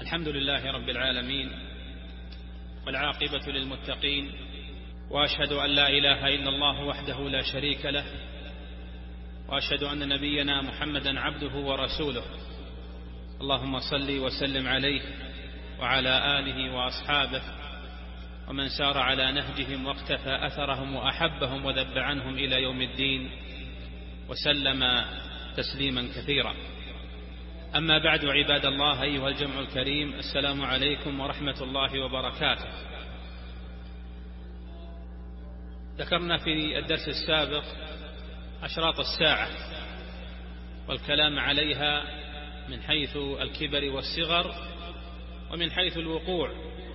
الحمد لله رب العالمين، والعاقبة للمتقين، وأشهد أن لا إله إلا الله وحده لا شريك له، وأشهد أن نبينا محمدا عبده ورسوله. اللهم صل وسلم عليه وعلى آله وأصحابه ومن سار على نهجهم واقتفى أثرهم وأحبهم وذب عنهم إلى يوم الدين، وسلم تسليما كثيرا. أما بعد، عباد الله، أيها الجمع الكريم، السلام عليكم ورحمة الله وبركاته. ذكرنا في الدرس السابق أشراط الساعة والكلام عليها من حيث الكبر والصغر، ومن حيث الوقوع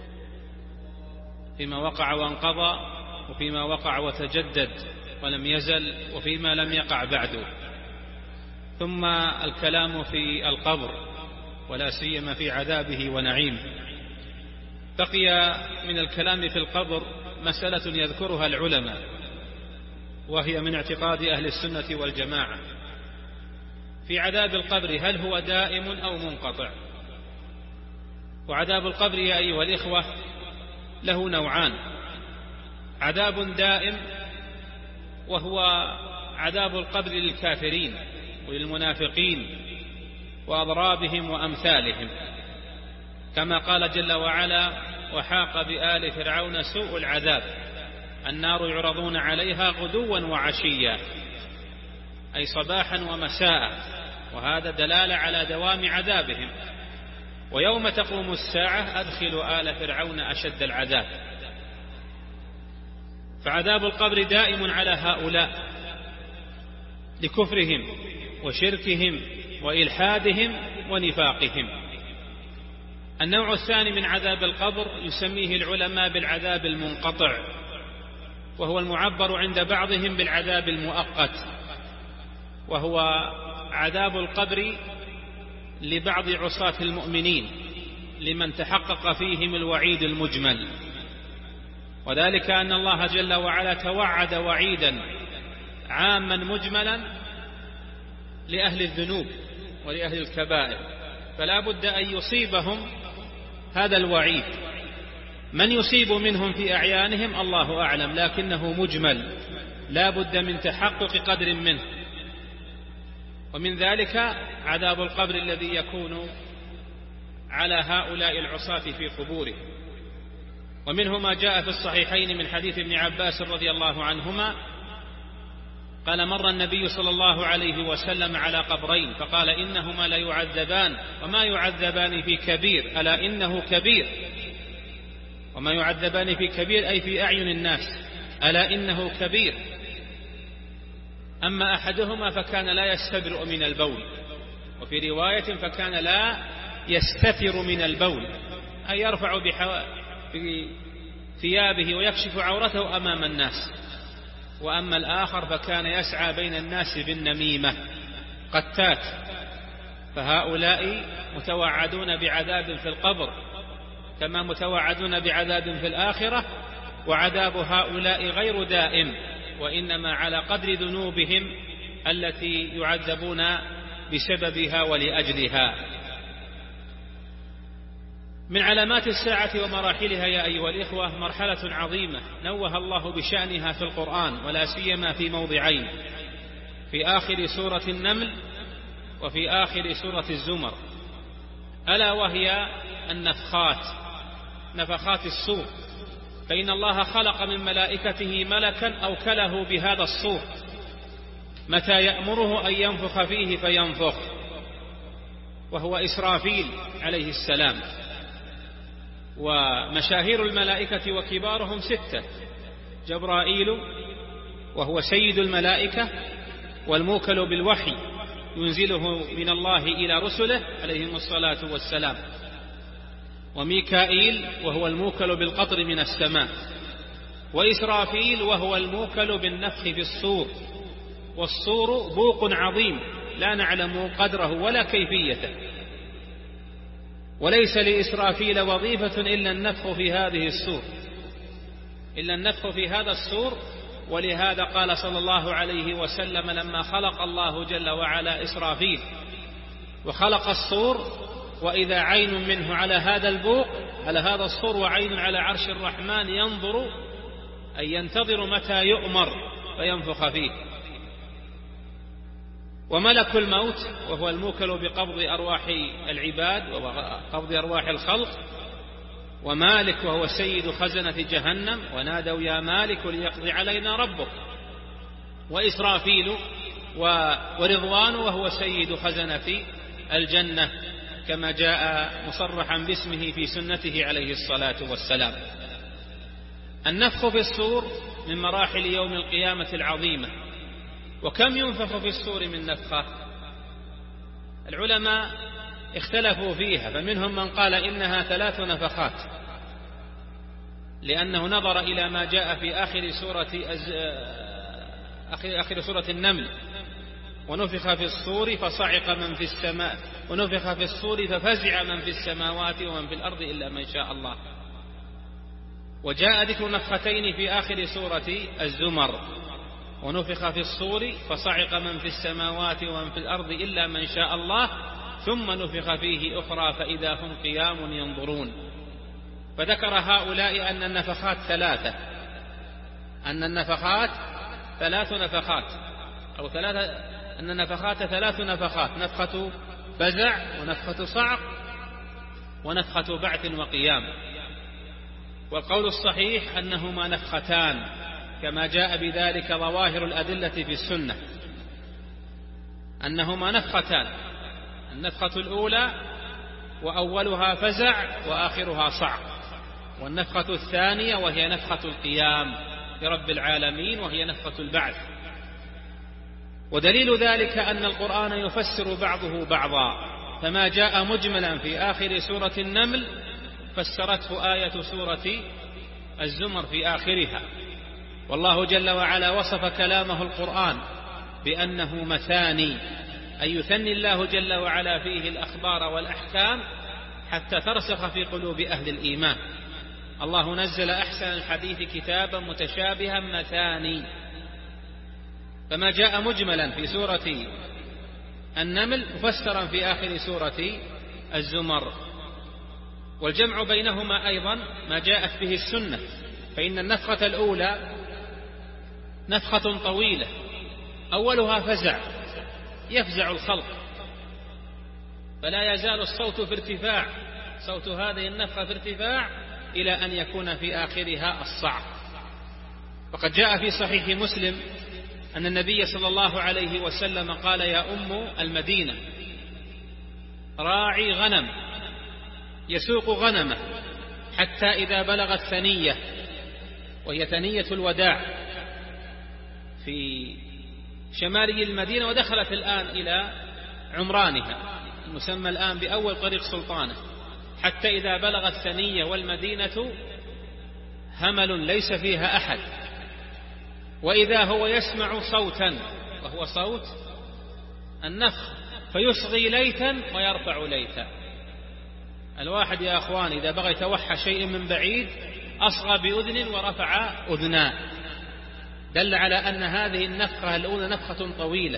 فيما وقع وانقضى، وفيما وقع وتجدد ولم يزل، وفيما لم يقع بعد. ثم الكلام في القبر، ولا سيما في عذابه ونعيمه. بقي من الكلام في القبر مسألة يذكرها العلماء، وهي من اعتقاد أهل السنة والجماعة في عذاب القبر: هل هو دائم أو منقطع؟ وعذاب القبر يا أيها الإخوة له نوعان: عذاب دائم، وهو عذاب القبر للكافرين وللمنافقين وأضرابهم وأمثالهم، كما قال جل وعلا: وحاق بآل فرعون سوء العذاب النار يعرضون عليها غدوا وعشيا، أي صباحا ومساء، وهذا دلالة على دوام عذابهم. ويوم تقوم الساعة أدخلوا آل فرعون أشد العذاب. فعذاب القبر دائم على هؤلاء لكفرهم وشركهم وإلحادهم ونفاقهم. النوع الثاني من عذاب القبر يسميه العلماء بالعذاب المنقطع، وهو المعبر عند بعضهم بالعذاب المؤقت، وهو عذاب القبر لبعض عصاة المؤمنين لمن تحقق فيهم الوعيد المجمل، وذلك أن الله جل وعلا توعد وعيدا عاما مجملا لأهل الذنوب ولأهل الكبائر، فلا بد أن يصيبهم هذا الوعيد. من يصيب منهم في أعيانهم الله أعلم، لكنه مجمل، لا بد من تحقق قدر منه. ومن ذلك عذاب القبر الذي يكون على هؤلاء العصاة في قبورهم. ومنه ما جاء في الصحيحين من حديث ابن عباس رضي الله عنهما قال: مر النبي صلى الله عليه وسلم على قبرين فقال: إنهما لا يعذبان وما يعذبان في كبير، ألا إنه كبير. وما يعذبان في كبير أي في أعين الناس، ألا إنه كبير. أما أحدهما فكان لا يستبرئ من البول، وفي رواية فكان لا يستتر من البول، أي يرفع بثيابه ويكشف عورته أمام الناس. وأما الآخر فكان يسعى بين الناس بالنميمة، قتات. فهؤلاء متوعدون بعذاب في القبر كما متوعدون بعذاب في الآخرة، وعذاب هؤلاء غير دائم، وإنما على قدر ذنوبهم التي يعذبون بسببها ولأجلها. من علامات الساعة ومراحلها يا أيها الإخوة مرحلة عظيمة نوه الله بشأنها في القرآن، ولا سيما في موضعين: في آخر سورة النمل وفي آخر سورة الزمر، ألا وهي النفخات، نفخات الصور. فإن الله خلق من ملائكته ملكا أوكله بهذا الصور متى يأمره أن ينفخ فيه فينفخ، وهو إسرافيل عليه السلام. ومشاهير الملائكة وكبارهم 6: جبرائيل وهو سيد الملائكة والموكل بالوحي ينزله من الله إلى رسله عليهم الصلاة والسلام، وميكائيل وهو الموكل بالقطر من السماء، وإسرافيل وهو الموكل بالنفخ في الصور. والصور بوق عظيم لا نعلم قدره ولا كيفيته، وليس لإسرافيل وظيفة إلا النفخ في هذه الصور، إلا النفخ في هذا الصور. ولهذا قال صلى الله عليه وسلم لما خلق الله جل وعلا إسرافيل وخلق الصور وإذا عين منه على هذا البوق، على هذا الصور، وعين على عرش الرحمن ينظر أي ينتظر متى يؤمر فينفخ فيه. وملك الموت وهو الموكل بقبض أرواح العباد وقبض أرواح الخلق، ومالك وهو سيد خزنة جهنم، ونادوا يا مالك ليقضي علينا ربك، وإسرافيل ورضوان وهو سيد خزنة الجنة كما جاء مصرحا باسمه في سنته عليه الصلاة والسلام. النفخ في الصور من مراحل يوم القيامة العظيمة. وكم ينفخ في الصور من نفخة؟ العلماء اختلفوا فيها، فمنهم من قال إنها 3 نفخات، لأنه نظر إلى ما جاء في آخر سورة النمل: ونفخ في الصور فصعق من في السماء، ونفخ في الصور ففزع من في السماوات ومن في الأرض إلا من شاء الله. وجاء ذكر نفختين في آخر سورة الزمر: ونفخ في الصور فصعق من في السماوات ومن في الأرض إلا من شاء الله، ثم نفخ فيه أخرى فإذا هم قيام ينظرون. فذكر هؤلاء أن النفخات 3، أن النفخات 3 نفخات، أو أن النفخات 3 نفخات: نفخة فزع، ونفخة صعق، ونفخة بعث وقيام. والقول الصحيح أنهما نفختان كما جاء بذلك ظواهر الأدلة في السنة، أنهما نفختان: النفخة الأولى وأولها فزع وآخرها صعق، والنفخة الثانية وهي نفخة القيام لرب العالمين وهي نفخة البعث. ودليل ذلك أن القرآن يفسر بعضه بعضا، فما جاء مجملا في آخر سورة النمل فسرته آية سورة الزمر في آخرها. والله جل وعلا وصف كلامه القرآن بأنه مثاني، أي يثني الله جل وعلا فيه الأخبار والأحكام حتى ترسخ في قلوب أهل الإيمان. الله نزل أحسن الحديث كتابا متشابها مثاني. فما جاء مجملا في سورة النمل مفسرا في آخر سورة الزمر. والجمع بينهما أيضا ما جاءت به السنة، فإن النفخة الأولى نفخة طويلة أولها فزع، يفزع الخلق، فلا يزال الصوت في ارتفاع، صوت هذه النفخة في ارتفاع إلى أن يكون في آخرها الصعق. وقد جاء في صحيح مسلم أن النبي صلى الله عليه وسلم قال: يا أم المدينة راعي غنم يسوق غنمه حتى إذا بلغت ثنية، وهي ثنية الوداع في شمالي المدينة، ودخلت الآن إلى عمرانها المسمى الآن بأول طريق سلطانة، حتى إذا بلغت ثنية والمدينة همل ليس فيها أحد، وإذا هو يسمع صوتا وهو صوت النفخ فيصغي ليتا ويرفع ليتا. الواحد يا أخوان إذا بغى يتوحى شيء من بعيد أصغى بأذن ورفع أذنان، دل على أن هذه النفخة الأولى نفخة طويلة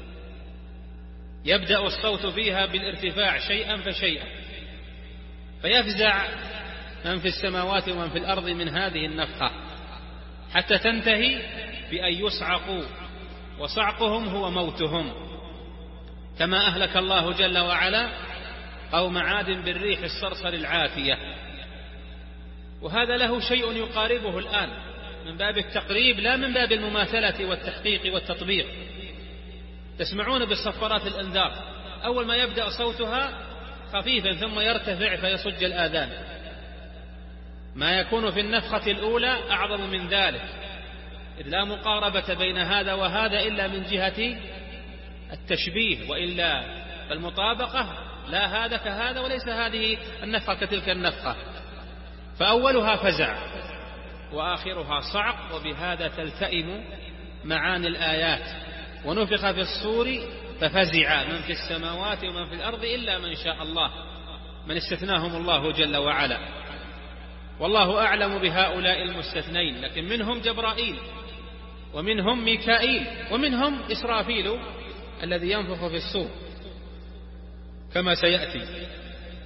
يبدأ الصوت فيها بالارتفاع شيئا فشيئا، فيفزع من في السماوات ومن في الأرض من هذه النفخة حتى تنتهي بأن يصعقوا، وصعقهم هو موتهم، كما أهلك الله جل وعلا قوم عاد بالريح الصرصر العاتية. وهذا له شيء يقاربه الآن من باب التقريب لا من باب المماثلة والتحقيق والتطبيق. تسمعون بالصفارات الأنذار أول ما يبدأ صوتها خفيفا ثم يرتفع فيصج الآذان، ما يكون في النفخة الأولى أعظم من ذلك، إذ لا مقاربة بين هذا وهذا إلا من جهة التشبيه، وإلا فالمطابقة لا هذا كهذا وليس هذه النفخة كتلك النفخة. فأولها فزع وآخرها صعق، وبهذا تلتئم معاني الآيات. ونفخ في الصور ففزع من في السماوات ومن في الأرض إلا من شاء الله، من استثناهم الله جل وعلا. والله أعلم بهؤلاء المستثنين، لكن منهم جبرائيل ومنهم ميكائيل ومنهم إسرافيل الذي ينفخ في الصور كما سيأتي.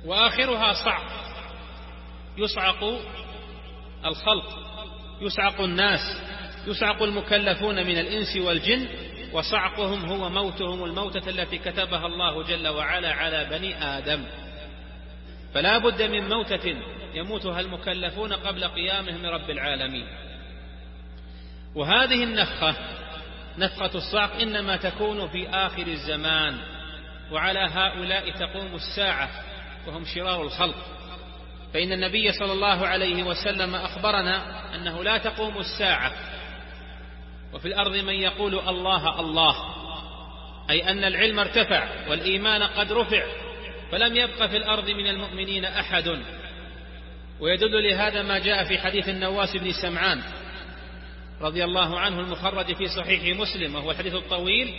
وآخرها صعق، يصعق الخلق، يصعق الناس، يصعق المكلفون من الإنس والجن، وصعقهم هو موتهم الموتة التي كتبها الله جل وعلا على بني آدم. فلا بد من موتة يموتها المكلفون قبل قيامهم رب العالمين. وهذه النفخة، نفخة الصعق، إنما تكون في آخر الزمان، وعلى هؤلاء تقوم الساعة وهم شرار الخلق. فإن النبي صلى الله عليه وسلم أخبرنا أنه لا تقوم الساعة وفي الأرض من يقول الله الله، أي أن العلم ارتفع والإيمان قد رفع، فلم يبق في الأرض من المؤمنين أحد. ويدل لهذا ما جاء في حديث النواس بن سمعان رضي الله عنه المخرج في صحيح مسلم، وهو الحديث الطويل،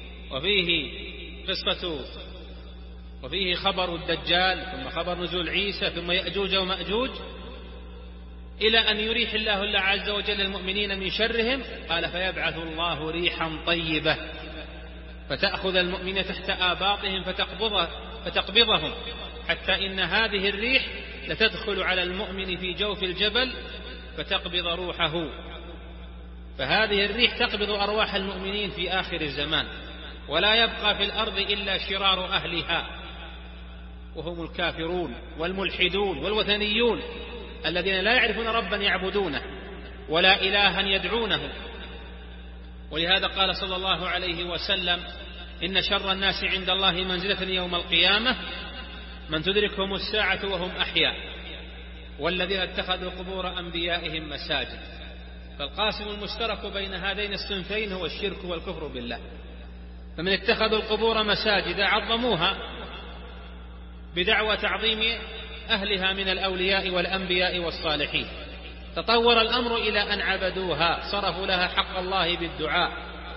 وفيه خبر الدجال، ثم خبر نزول عيسى، ثم يأجوج ومأجوج، إلى أن يريح الله عز وجل المؤمنين من شرهم. قال: فيبعث الله ريحا طيبة فتأخذ المؤمنين تحت آباطهم فتقبضهم، حتى إن هذه الريح لتدخل على المؤمن في جوف الجبل فتقبض روحه. فهذه الريح تقبض أرواح المؤمنين في آخر الزمان، ولا يبقى في الأرض إلا شرار أهلها، وهم الكافرون والملحدون والوثنيون الذين لا يعرفون ربا يعبدونه ولا إلها يدعونه. ولهذا قال صلى الله عليه وسلم: إن شر الناس عند الله منزلة يوم القيامة من تدركهم الساعة وهم أحياء، والذين اتخذوا قبور أنبيائهم مساجد. فالقاسم المشترك بين هذين الصنفين هو الشرك والكفر بالله. فمن اتخذوا القبور مساجد عظموها بدعوى تعظيم أهلها من الأولياء والأنبياء والصالحين، تطور الأمر إلى أن عبدوها، صرفوا لها حق الله بالدعاء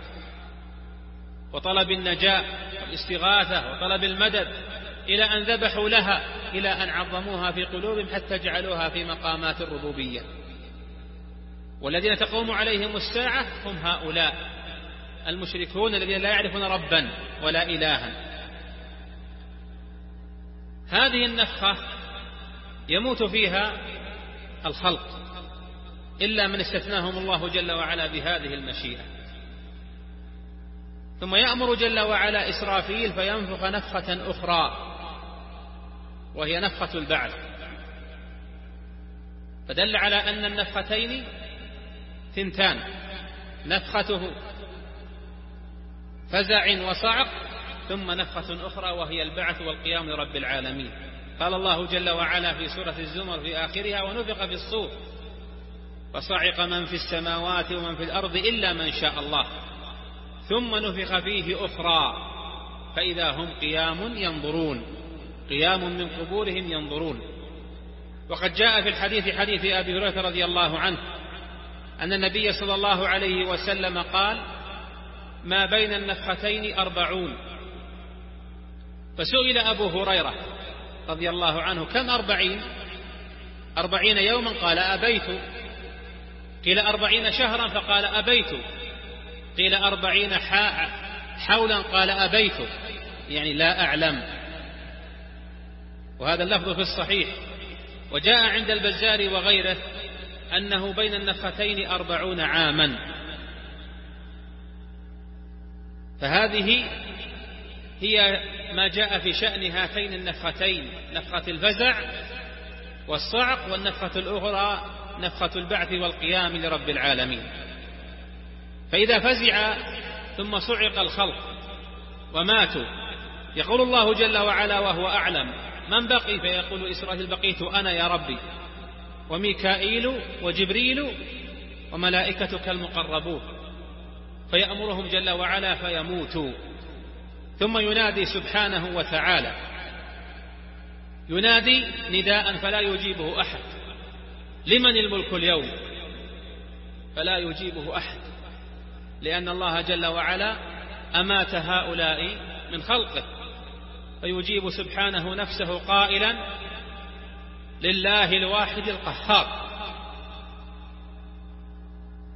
وطلب النجاة والاستغاثة وطلب المدد، إلى أن ذبحوا لها، إلى أن عظموها في قلوبهم حتى جعلوها في مقامات الربوبية. والذين تقوم عليهم الساعة هم هؤلاء المشركون الذين لا يعرفون ربا ولا إلها. هذه النفخة يموت فيها الخلق إلا من استثناهم الله جل وعلا بهذه المشيئة. ثم يأمر جل وعلا إسرافيل فينفخ نفخة أخرى، وهي نفخة البعث. فدل على أن النفختين ثنتان: نفخته فزع وصعق، ثم نفخة أخرى وهي البعث والقيام لرب العالمين. قال الله جل وعلا في سورة الزمر في آخرها: ونفخ في الصور فصعق من في السماوات ومن في الأرض إلا من شاء الله ثم نفخ فيه أخرى فإذا هم قيام ينظرون، قيام من قبورهم ينظرون. وقد جاء في الحديث حديث أبي هريرة رضي الله عنه أن النبي صلى الله عليه وسلم قال: ما بين النفختين 40. فسئل أبو هريرة رضي الله عنه: كم 40؟ 40 يوما؟ قال: أبيت. قيل 40 شهرا؟ فقال: أبيت. قيل 40 حولا؟ قال: أبيت، يعني لا أعلم. وهذا اللفظ في الصحيح. وجاء عند البزار وغيره أنه بين النفختين 40 عاما. فهذه هي ما جاء في شأن هاتين النفختين: نفخة الفزع والصعق، والنفخة الأخرى نفخة البعث والقيام لرب العالمين. فإذا فزع ثم صعق الخلق وماتوا يقول الله جل وعلا وهو أعلم: من بقي؟ فيقول إسرافيل: بقيت أنا يا ربي وميكائيل وجبريل وملائكتك المقربون. فيأمرهم جل وعلا فيموتوا. ثم ينادي سبحانه وتعالى، ينادي نداء فلا يجيبه أحد: لمن الملك اليوم؟ فلا يجيبه أحد، لأن الله جل وعلا أمات هؤلاء من خلقه. فيجيب سبحانه نفسه قائلا: لله الواحد القهار.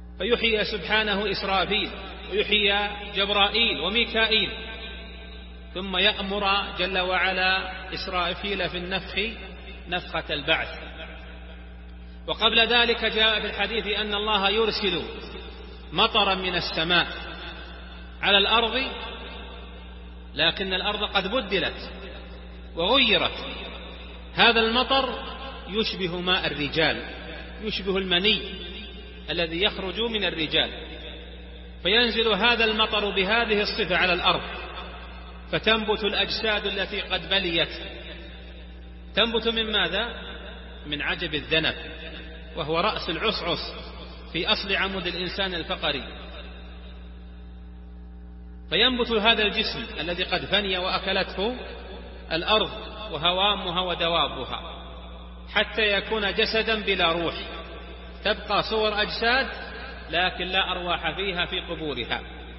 فيحيي سبحانه إسرافيل ويحيي جبرائيل وميكائيل، ثم يأمر جل وعلا إسرافيل في النفخ نفخة البعث. وقبل ذلك جاء في الحديث أن الله يرسل مطرا من السماء على الأرض، لكن الأرض قد بدلت وغيرت. هذا المطر يشبه ماء الرجال، يشبه المني الذي يخرج من الرجال، فينزل هذا المطر بهذه الصفة على الأرض، فتنبت الأجساد التي قد بليت. تنبت من ماذا؟ من عجب الذنب، وهو رأس العصعص في أصل عمود الإنسان الفقري. فينبت هذا الجسم الذي قد فني وأكلته الأرض وهوامها ودوابها، حتى يكون جسدا بلا روح، تبقى صور أجساد لكن لا أرواح فيها في قبورها،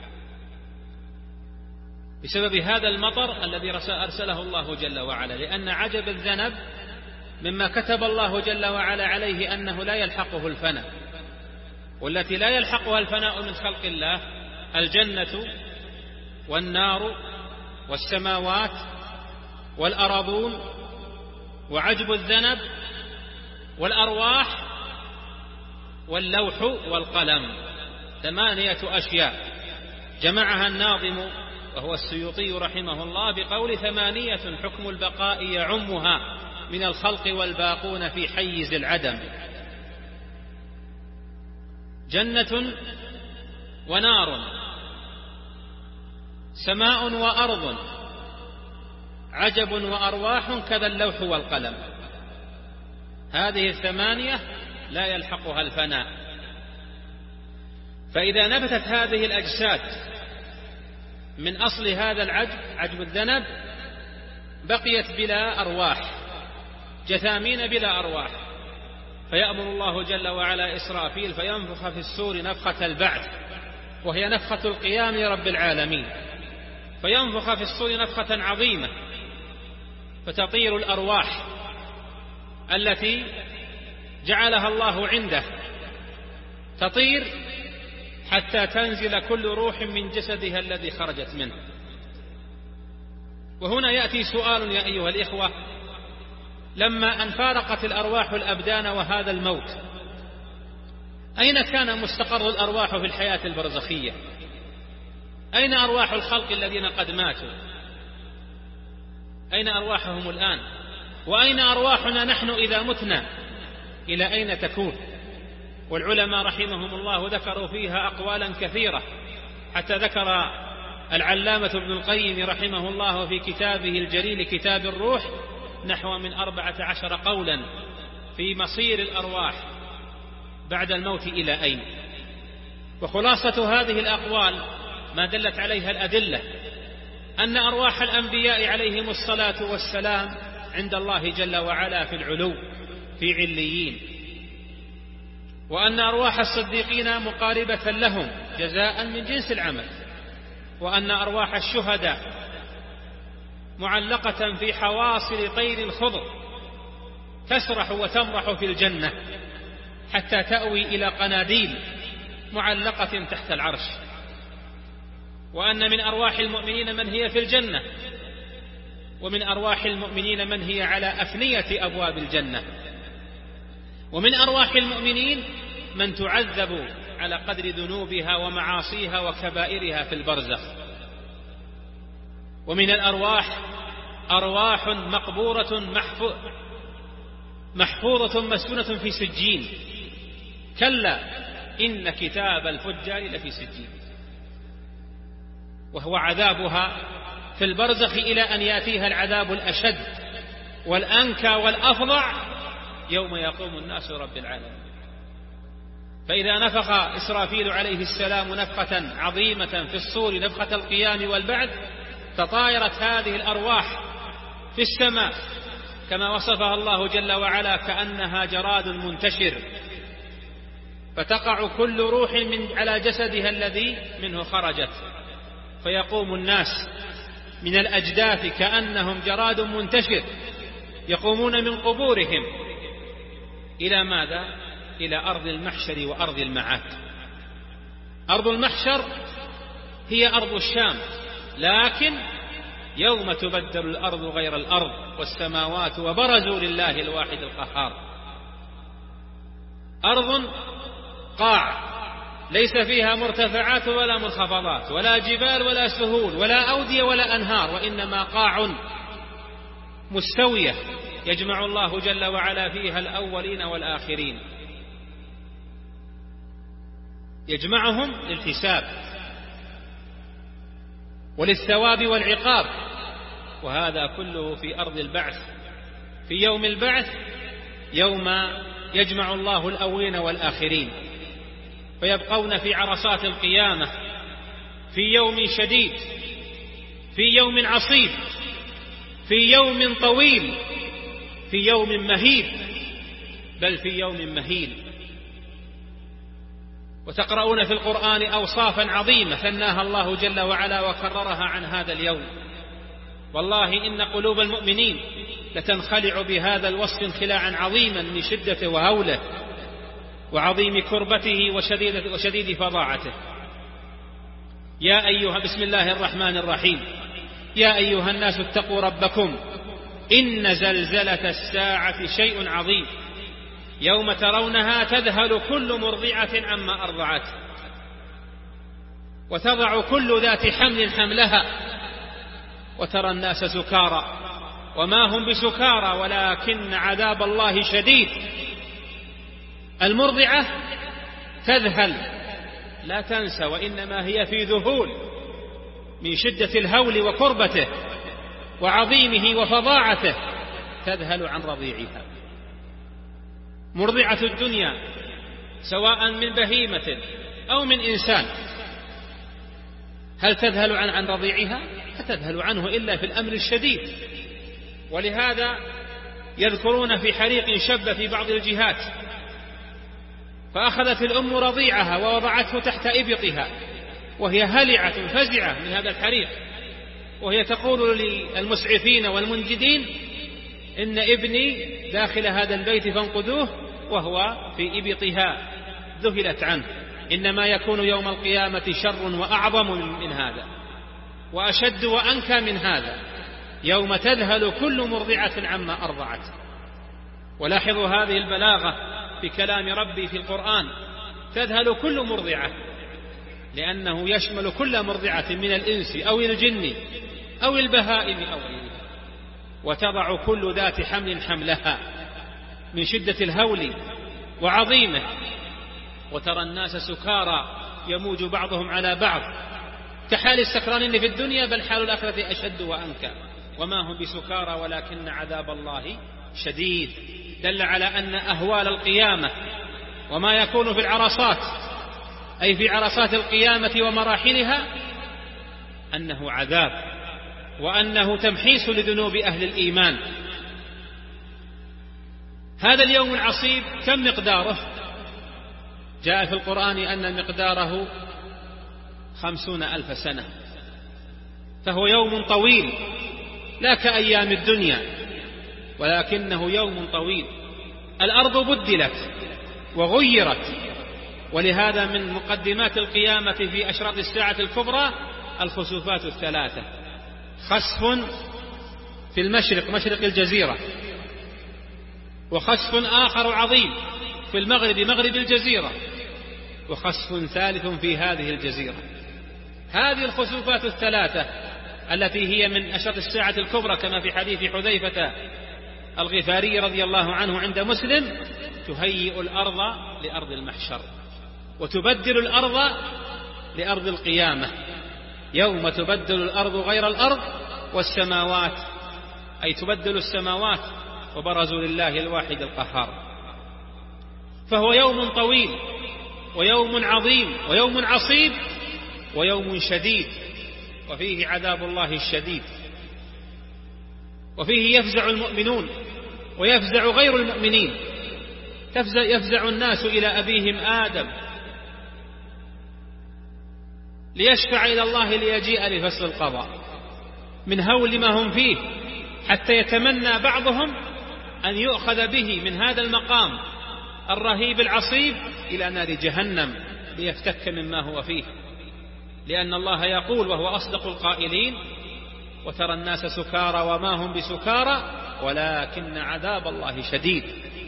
بسبب هذا المطر الذي أرسله الله جل وعلا. لأن عجب الذنب مما كتب الله جل وعلا عليه أنه لا يلحقه الفناء، والتي لا يلحقها الفناء من خلق الله الجنة والنار والسماوات والأراضون وعجب الذنب والأرواح واللوح والقلم. 8 أشياء جمعها الناظم وهو السيوطي رحمه الله بقول 8 حكم البقاء يعمها من الخلق والباقون في حيز العدم: جنة ونار، سماء وأرض، عجب وأرواح، كذا اللوح والقلم. هذه 8 لا يلحقها الفناء. فإذا نبتت هذه الأجساد من أصل هذا العجب، عجب الذنب، بقيت بلا أرواح، جثامين بلا أرواح، فيأمر الله جل وعلا إسرافيل فينفخ في السور نفخة البعث، وهي نفخة القيام لرب العالمين. فينفخ في السور نفخة عظيمة، فتطير الأرواح التي جعلها الله عنده، تطير حتى تنزل كل روح من جسدها الذي خرجت منه. وهنا يأتي سؤال يا أيها الإخوة: لما أن فارقت الأرواح الأبدان وهذا الموت، أين كان مستقر الأرواح في الحياة البرزخية؟ أين أرواح الخلق الذين قد ماتوا؟ أين أرواحهم الآن؟ وأين أرواحنا نحن إذا متنا؟ إلى أين تكون؟ والعلماء رحمهم الله ذكروا فيها أقوالا كثيرة، حتى ذكر العلامة ابن القيم رحمه الله في كتابه الجليل كتاب الروح نحو من 14 قولا في مصير الأرواح بعد الموت إلى أين. وخلاصة هذه الأقوال ما دلت عليها الأدلة أن أرواح الأنبياء عليهم الصلاة والسلام عند الله جل وعلا في العلو في عليين، وأن أرواح الصديقين مقاربة لهم جزاء من جنس العمل، وأن أرواح الشهداء معلقة في حواصل طير الخضر تسرح وتمرح في الجنة حتى تأوي إلى قناديل معلقة تحت العرش، وأن من أرواح المؤمنين من هي في الجنة، ومن أرواح المؤمنين من هي على أفنية أبواب الجنة، ومن أرواح المؤمنين من تعذب على قدر ذنوبها ومعاصيها وكبائرها في البرزخ. ومن الأرواح أرواح مقبورة محفوظة مسكونة في سجين، كلا إن كتاب الفجار لفي سجين، وهو عذابها في البرزخ إلى أن يأتيها العذاب الأشد والأنكى والأفظع يوم يقوم الناس لرب العالمين. فإذا نفخ إسرافيل عليه السلام نفخة عظيمة في الصور، نفخة القيام والبعث، تطايرت هذه الأرواح في السماء كما وصفها الله جل وعلا كأنها جراد منتشر، فتقع كل روح على جسدها الذي منه خرجت، فيقوم الناس من الأجداث كأنهم جراد منتشر يقومون من قبورهم إلى ماذا؟ إلى أرض المحشر وأرض المعاد. أرض المحشر هي أرض الشام، لكن يوم تبدل الأرض غير الأرض والسماوات وبرزوا لله الواحد القهار. أرض قاع ليس فيها مرتفعات ولا منخفضات ولا جبال ولا سهول ولا أودية ولا أنهار، وإنما قاع مستوية يجمع الله جل وعلا فيها الأولين والآخرين، يجمعهم للحساب وللثواب والعقاب، وهذا كله في أرض البعث، في يوم البعث، يوم يجمع الله الأولين والآخرين فيبقون في عرصات القيامة في يوم شديد، في يوم عصيب، في يوم طويل، في يوم مهيب، بل في يوم مهيل. وتقرؤون في القرآن أوصافا عظيمة ثناها الله جل وعلا وكررها عن هذا اليوم. والله إن قلوب المؤمنين لتنخلع بهذا الوصف انخلاعا عظيما من شدته وهوله وعظيم كربته وشديد فظاعته. بسم الله الرحمن الرحيم. يا أيها الناس اتقوا ربكم إن زلزلة الساعة شيء عظيم يوم ترونها تذهل كل مرضعة عما أرضعت وتضع كل ذات حمل حملها وترى الناس سكارى وما هم بسكارى ولكن عذاب الله شديد. المرضعة تذهل لا تنسى، وإنما هي في ذهول من شدة الهول وكربته وعظيمه وفظاعته، تذهل عن رضيعها. مرضعة الدنيا سواء من بهيمة أو من إنسان هل تذهل عن رضيعها؟ لا تذهل عنه إلا في الأمر الشديد. ولهذا يذكرون في حريق شب في بعض الجهات فأخذت الأم رضيعها ووضعته تحت إبطها وهي هلعة فزعة من هذا الحريق، وهي تقول للمسعفين والمنجدين إن ابني داخل هذا البيت فانقذوه، وهو في إبطها ذهلت عنه. إنما يكون يوم القيامة شر وأعظم من هذا وأشد وأنكى من هذا، يوم تذهل كل مرضعة عما أرضعت. ولاحظوا هذه البلاغة في كلام ربي في القرآن، تذهل كل مرضعة، لأنه يشمل كل مرضعة من الإنس أو الجن أو البهائم أو غيرها، وتضع كل ذات حمل حملها من شدة الهول وعظيمه. وترى الناس سكارى يموج بعضهم على بعض كحال السكرانين في الدنيا، بل حال الآخرة أشد وأنكى. وما هم بسكارى ولكن عذاب الله شديد. دل على أن أهوال القيامة وما يكون في العرصات، أي في عرصات القيامة ومراحلها، أنه عذاب وأنه تمحيص لذنوب أهل الإيمان. هذا اليوم العصيب كم مقداره؟ جاء في القرآن أن مقداره 50,000 سنة، فهو يوم طويل لا كأيام الدنيا، ولكنه يوم طويل. الأرض بدلت وغيرت، ولهذا من مقدمات القيامة في أشراط الساعة الكبرى الخسوفات الثلاثة: خسف في المشرق مشرق الجزيرة، وخسف آخر عظيم في المغرب مغرب الجزيرة، وخسف ثالث في هذه الجزيرة. هذه الخسوفات الثلاثة التي هي من أشراط الساعة الكبرى كما في حديث حذيفة الغفاري رضي الله عنه عند مسلم، تهيئ الأرض لأرض المحشر وتبدل الأرض لأرض القيامة، يوم تبدل الأرض غير الأرض والسماوات، أي تبدل السماوات وبرزوا لله الواحد القهار. فهو يوم طويل ويوم عظيم ويوم عصيب ويوم شديد، وفيه عذاب الله الشديد، وفيه يفزع المؤمنون ويفزع غير المؤمنين. يفزع الناس إلى أبيهم آدم ليشفع إلى الله ليجيء لفصل القضاء من هول ما هم فيه، حتى يتمنى بعضهم أن يؤخذ به من هذا المقام الرهيب العصيب إلى نار جهنم ليفتك مما هو فيه، لأن الله يقول وهو أصدق القائلين: وترى الناس سكارى وما هم بسكارى ولكن عذاب الله شديد.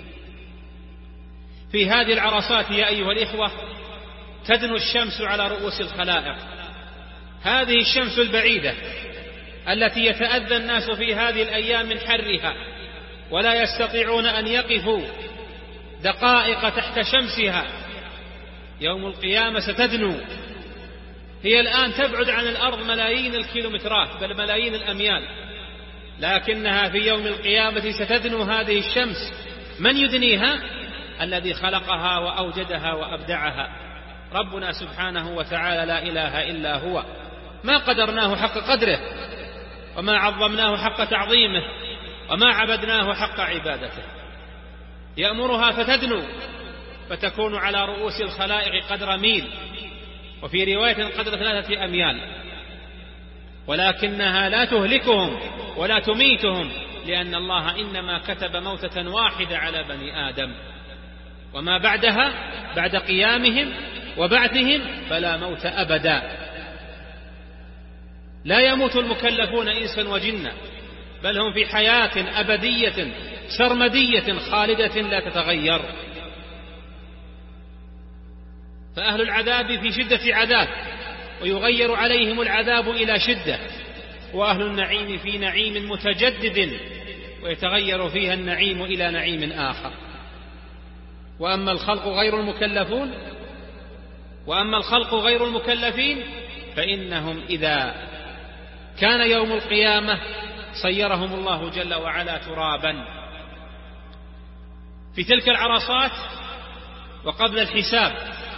في هذه العرصات يا أيها الإخوة تدنو الشمس على رؤوس الخلائق، هذه الشمس البعيدة التي يتأذى الناس في هذه الأيام من حرها ولا يستطيعون أن يقفوا دقائق تحت شمسها، يوم القيامة ستدنو. هي الآن تبعد عن الأرض ملايين الكيلومترات بل ملايين الأميال، لكنها في يوم القيامة ستدنو هذه الشمس. من يدنيها؟ الذي خلقها وأوجدها وأبدعها، ربنا سبحانه وتعالى لا إله إلا هو. ما قدرناه حق قدره وما عظمناه حق تعظيمه وما عبدناه حق عبادته. يأمرها فتدنو فتكون على رؤوس الخلائق قدر ميل، وفي رواية قدر 3 أميال، ولكنها لا تهلكهم ولا تميتهم، لأن الله إنما كتب موتة واحدة على بني آدم، وما بعدها بعد قيامهم وبعثهم فلا موت أبدا. لا يموت المكلفون إنسا وجنا، بل هم في حياة أبدية سرمدية خالدة لا تتغير. فأهل العذاب في شدة عذاب ويغير عليهم العذاب إلى شدة، وأهل النعيم في نعيم متجدد ويتغير فيها النعيم إلى نعيم آخر. وأما الخلق غير المكلفين فإنهم إذا كان يوم القيامة صيرهم الله جل وعلا ترابا. في تلك العرصات وقبل الحساب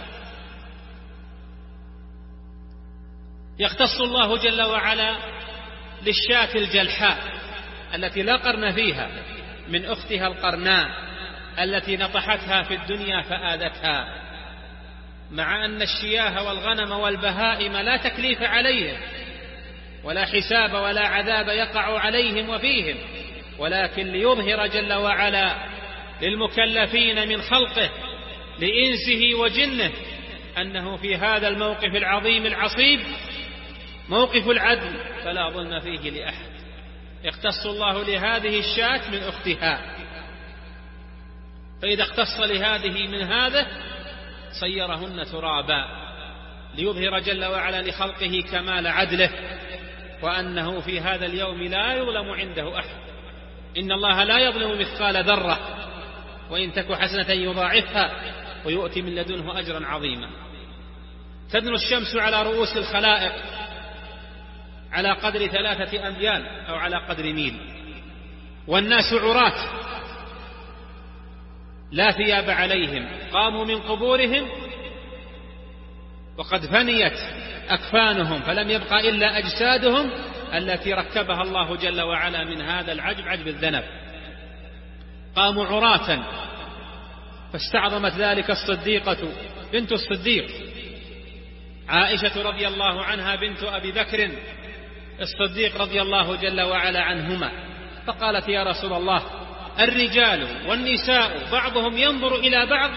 يختص الله جل وعلا للشاة الجلحاء التي لا قرن فيها من أختها القرناء التي نطحتها في الدنيا فآذتها، مع أن الشياه والغنم والبهائم لا تكليف عليهم ولا حساب ولا عذاب يقع عليهم وفيهم، ولكن ليظهر جل وعلا للمكلفين من خلقه لإنسه وجنه أنه في هذا الموقف العظيم العصيب موقف العدل فلا ظلم فيه لأحد. يختص الله لهذه الشاة من أختها، فإذا اختص لهذه من هذا صيرهن ترابا، ليظهر جل وعلا لخلقه كمال عدله وأنه في هذا اليوم لا يظلم عنده أحد. إن الله لا يظلم مثقال ذرة وإن تك حسنة يضاعفها ويؤتي من لدنه أجرا عظيما. تدنو الشمس على رؤوس الخلائق على قدر 3 أميال أو على قدر ميل، والناس عراة لا ثياب عليهم، قاموا من قبورهم وقد فنيت أكفانهم فلم يبق إلا أجسادهم التي ركبها الله جل وعلا من هذا العجب، عجب الذنب. قاموا عراة، فاستعظمت ذلك الصديقة بنت الصديق عائشة رضي الله عنها بنت أبي بكر الصديق رضي الله جل وعلا عنهما، فقالت يا رسول الله الرجال والنساء بعضهم ينظر إلى بعض،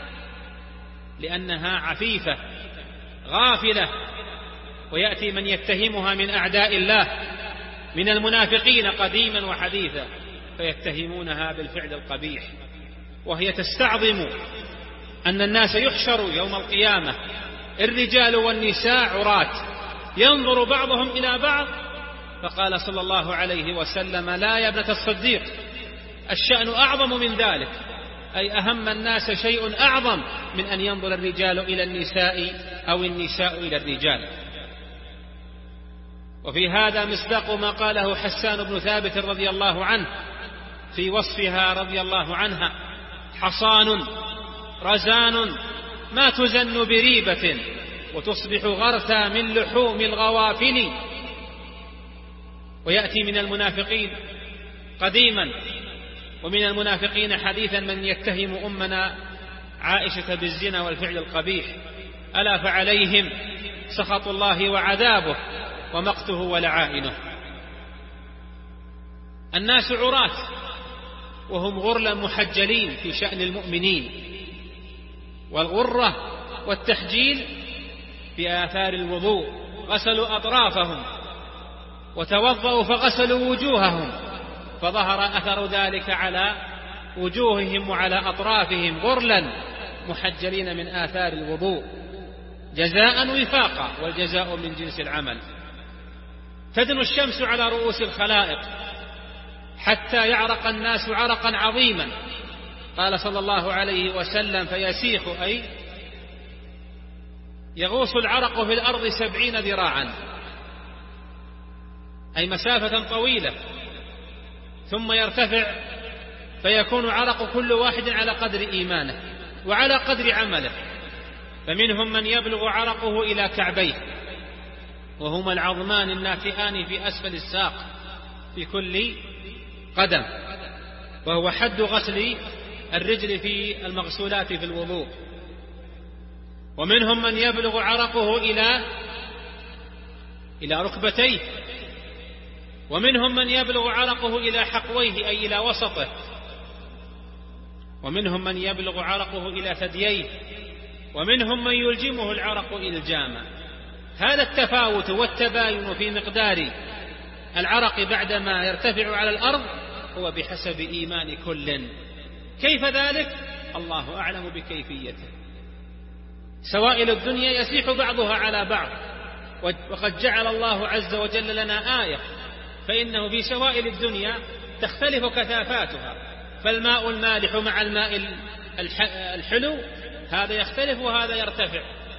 لأنها عفيفة غافلة، ويأتي من يتهمها من أعداء الله من المنافقين قديما وحديثا فيتهمونها بالفعل القبيح، وهي تستعظم أن الناس يحشروا يوم القيامة الرجال والنساء عراة ينظر بعضهم إلى بعض، فقال صلى الله عليه وسلم لا يا ابنة الصديق، الشأن أعظم من ذلك، أي أهم الناس شيء أعظم من أن ينظر الرجال إلى النساء أو النساء إلى الرجال. وفي هذا مصداق ما قاله حسان بن ثابت رضي الله عنه في وصفها رضي الله عنها: حصان رزان ما تزن بريبة وتصبح غرثا من لحوم الغوافل. ويأتي من المنافقين قديما ومن المنافقين حديثا من يتهم أمنا عائشة بالزنا والفعل القبيح، ألا فعليهم سخط الله وعذابه ومقته ولعائنه. الناس عراة وهم غرلا محجلين في شأن المؤمنين، والغرة والتحجيل في آثار الوضوء غسلوا أطرافهم وتوضأوا فغسلوا وجوههم فظهر أثر ذلك على وجوههم وعلى أطرافهم غرلا محجلين من آثار الوضوء جزاء وفاقا، والجزاء من جنس العمل. تدنو الشمس على رؤوس الخلائق حتى يعرق الناس عرقا عظيما، قال صلى الله عليه وسلم: فيسيخ، أي يغوص العرق في الأرض 70 ذراعا، أي مسافة طويلة، ثم يرتفع فيكون عرق كل واحد على قدر إيمانه وعلى قدر عمله، فمنهم من يبلغ عرقه إلى كعبيه، وهما العظمان الناتئان في أسفل الساق في كل قدم، وهو حد غسل الرجل في المغسولات في الوضوء. ومنهم من يبلغ عرقه إلى ركبتيه، ومنهم من يبلغ عرقه إلى حقويه أي إلى وسطه، ومنهم من يبلغ عرقه إلى ثدييه، ومنهم من يلجمه العرق إلجاما. هذا التفاوت والتباين في مقدار العرق بعدما يرتفع على الأرض هو بحسب إيمان كل. كيف ذلك؟ الله أعلم بكيفيته. سوائل الدنيا يسيح بعضها على بعض، وقد جعل الله عز وجل لنا آية، فإنه في سوائل الدنيا تختلف كثافاتها، فالماء المالح مع الماء الحلو هذا يختلف وهذا يرتفع،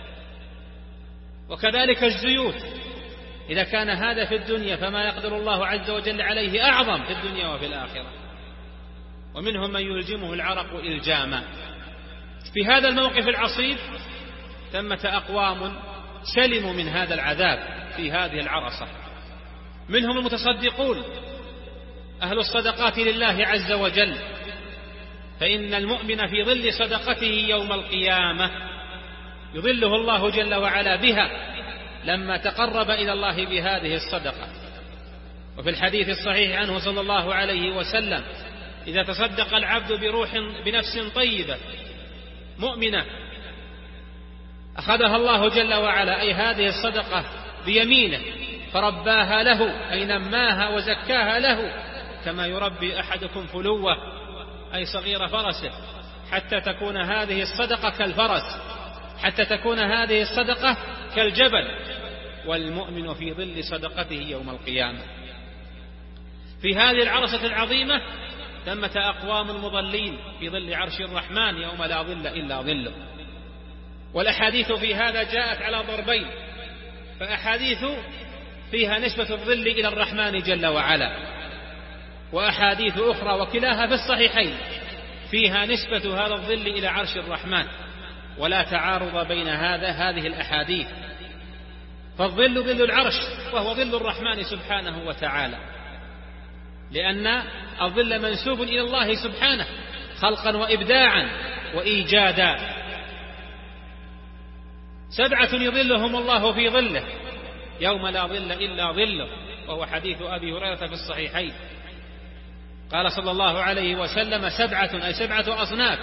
وكذلك الزيوت، إذا كان هذا في الدنيا فما يقدر الله عز وجل عليه أعظم في الدنيا وفي الآخرة. ومنهم من يلجمه العرق إلجاما. في هذا الموقف العصيب ثمة أقوام سلموا من هذا العذاب في هذه العرصة، منهم المتصدقون أهل الصدقات لله عز وجل، فإن المؤمن في ظل صدقته يوم القيامة يظله الله جل وعلا بها لما تقرب إلى الله بهذه الصدقة. وفي الحديث الصحيح عنه صلى الله عليه وسلم: إذا تصدق العبد بنفس طيبة مؤمنة أخذها الله جل وعلا، أي هذه الصدقة، بيمينه فرباها له، أي نماها وزكاها له، كما يربي أحدكم فلوة، أي صغير فرسه، حتى تكون هذه الصدقة كالفرس، حتى تكون هذه الصدقة كالجبل. والمؤمن في ظل صدقته يوم القيامة. في هذه العرصة العظيمة ثمة أقوام مظلين في ظل عرش الرحمن يوم لا ظل إلا ظله. والأحاديث في هذا جاءت على ضربين، فأحاديث فيها نسبة الظل إلى الرحمن جل وعلا، وأحاديث أخرى وكلاها في الصحيحين فيها نسبة هذا الظل إلى عرش الرحمن، ولا تعارض بين هذه الأحاديث، فالظل ظل العرش وهو ظل الرحمن سبحانه وتعالى، لأن الظل منسوب إلى الله سبحانه خلقا وإبداعا وإيجادا. 7 يظلهم الله في ظله يوم لا ظل إلا ظله، وهو حديث أبي هريرة في الصحيحين. قال صلى الله عليه وسلم: 7 أي 7 أصناف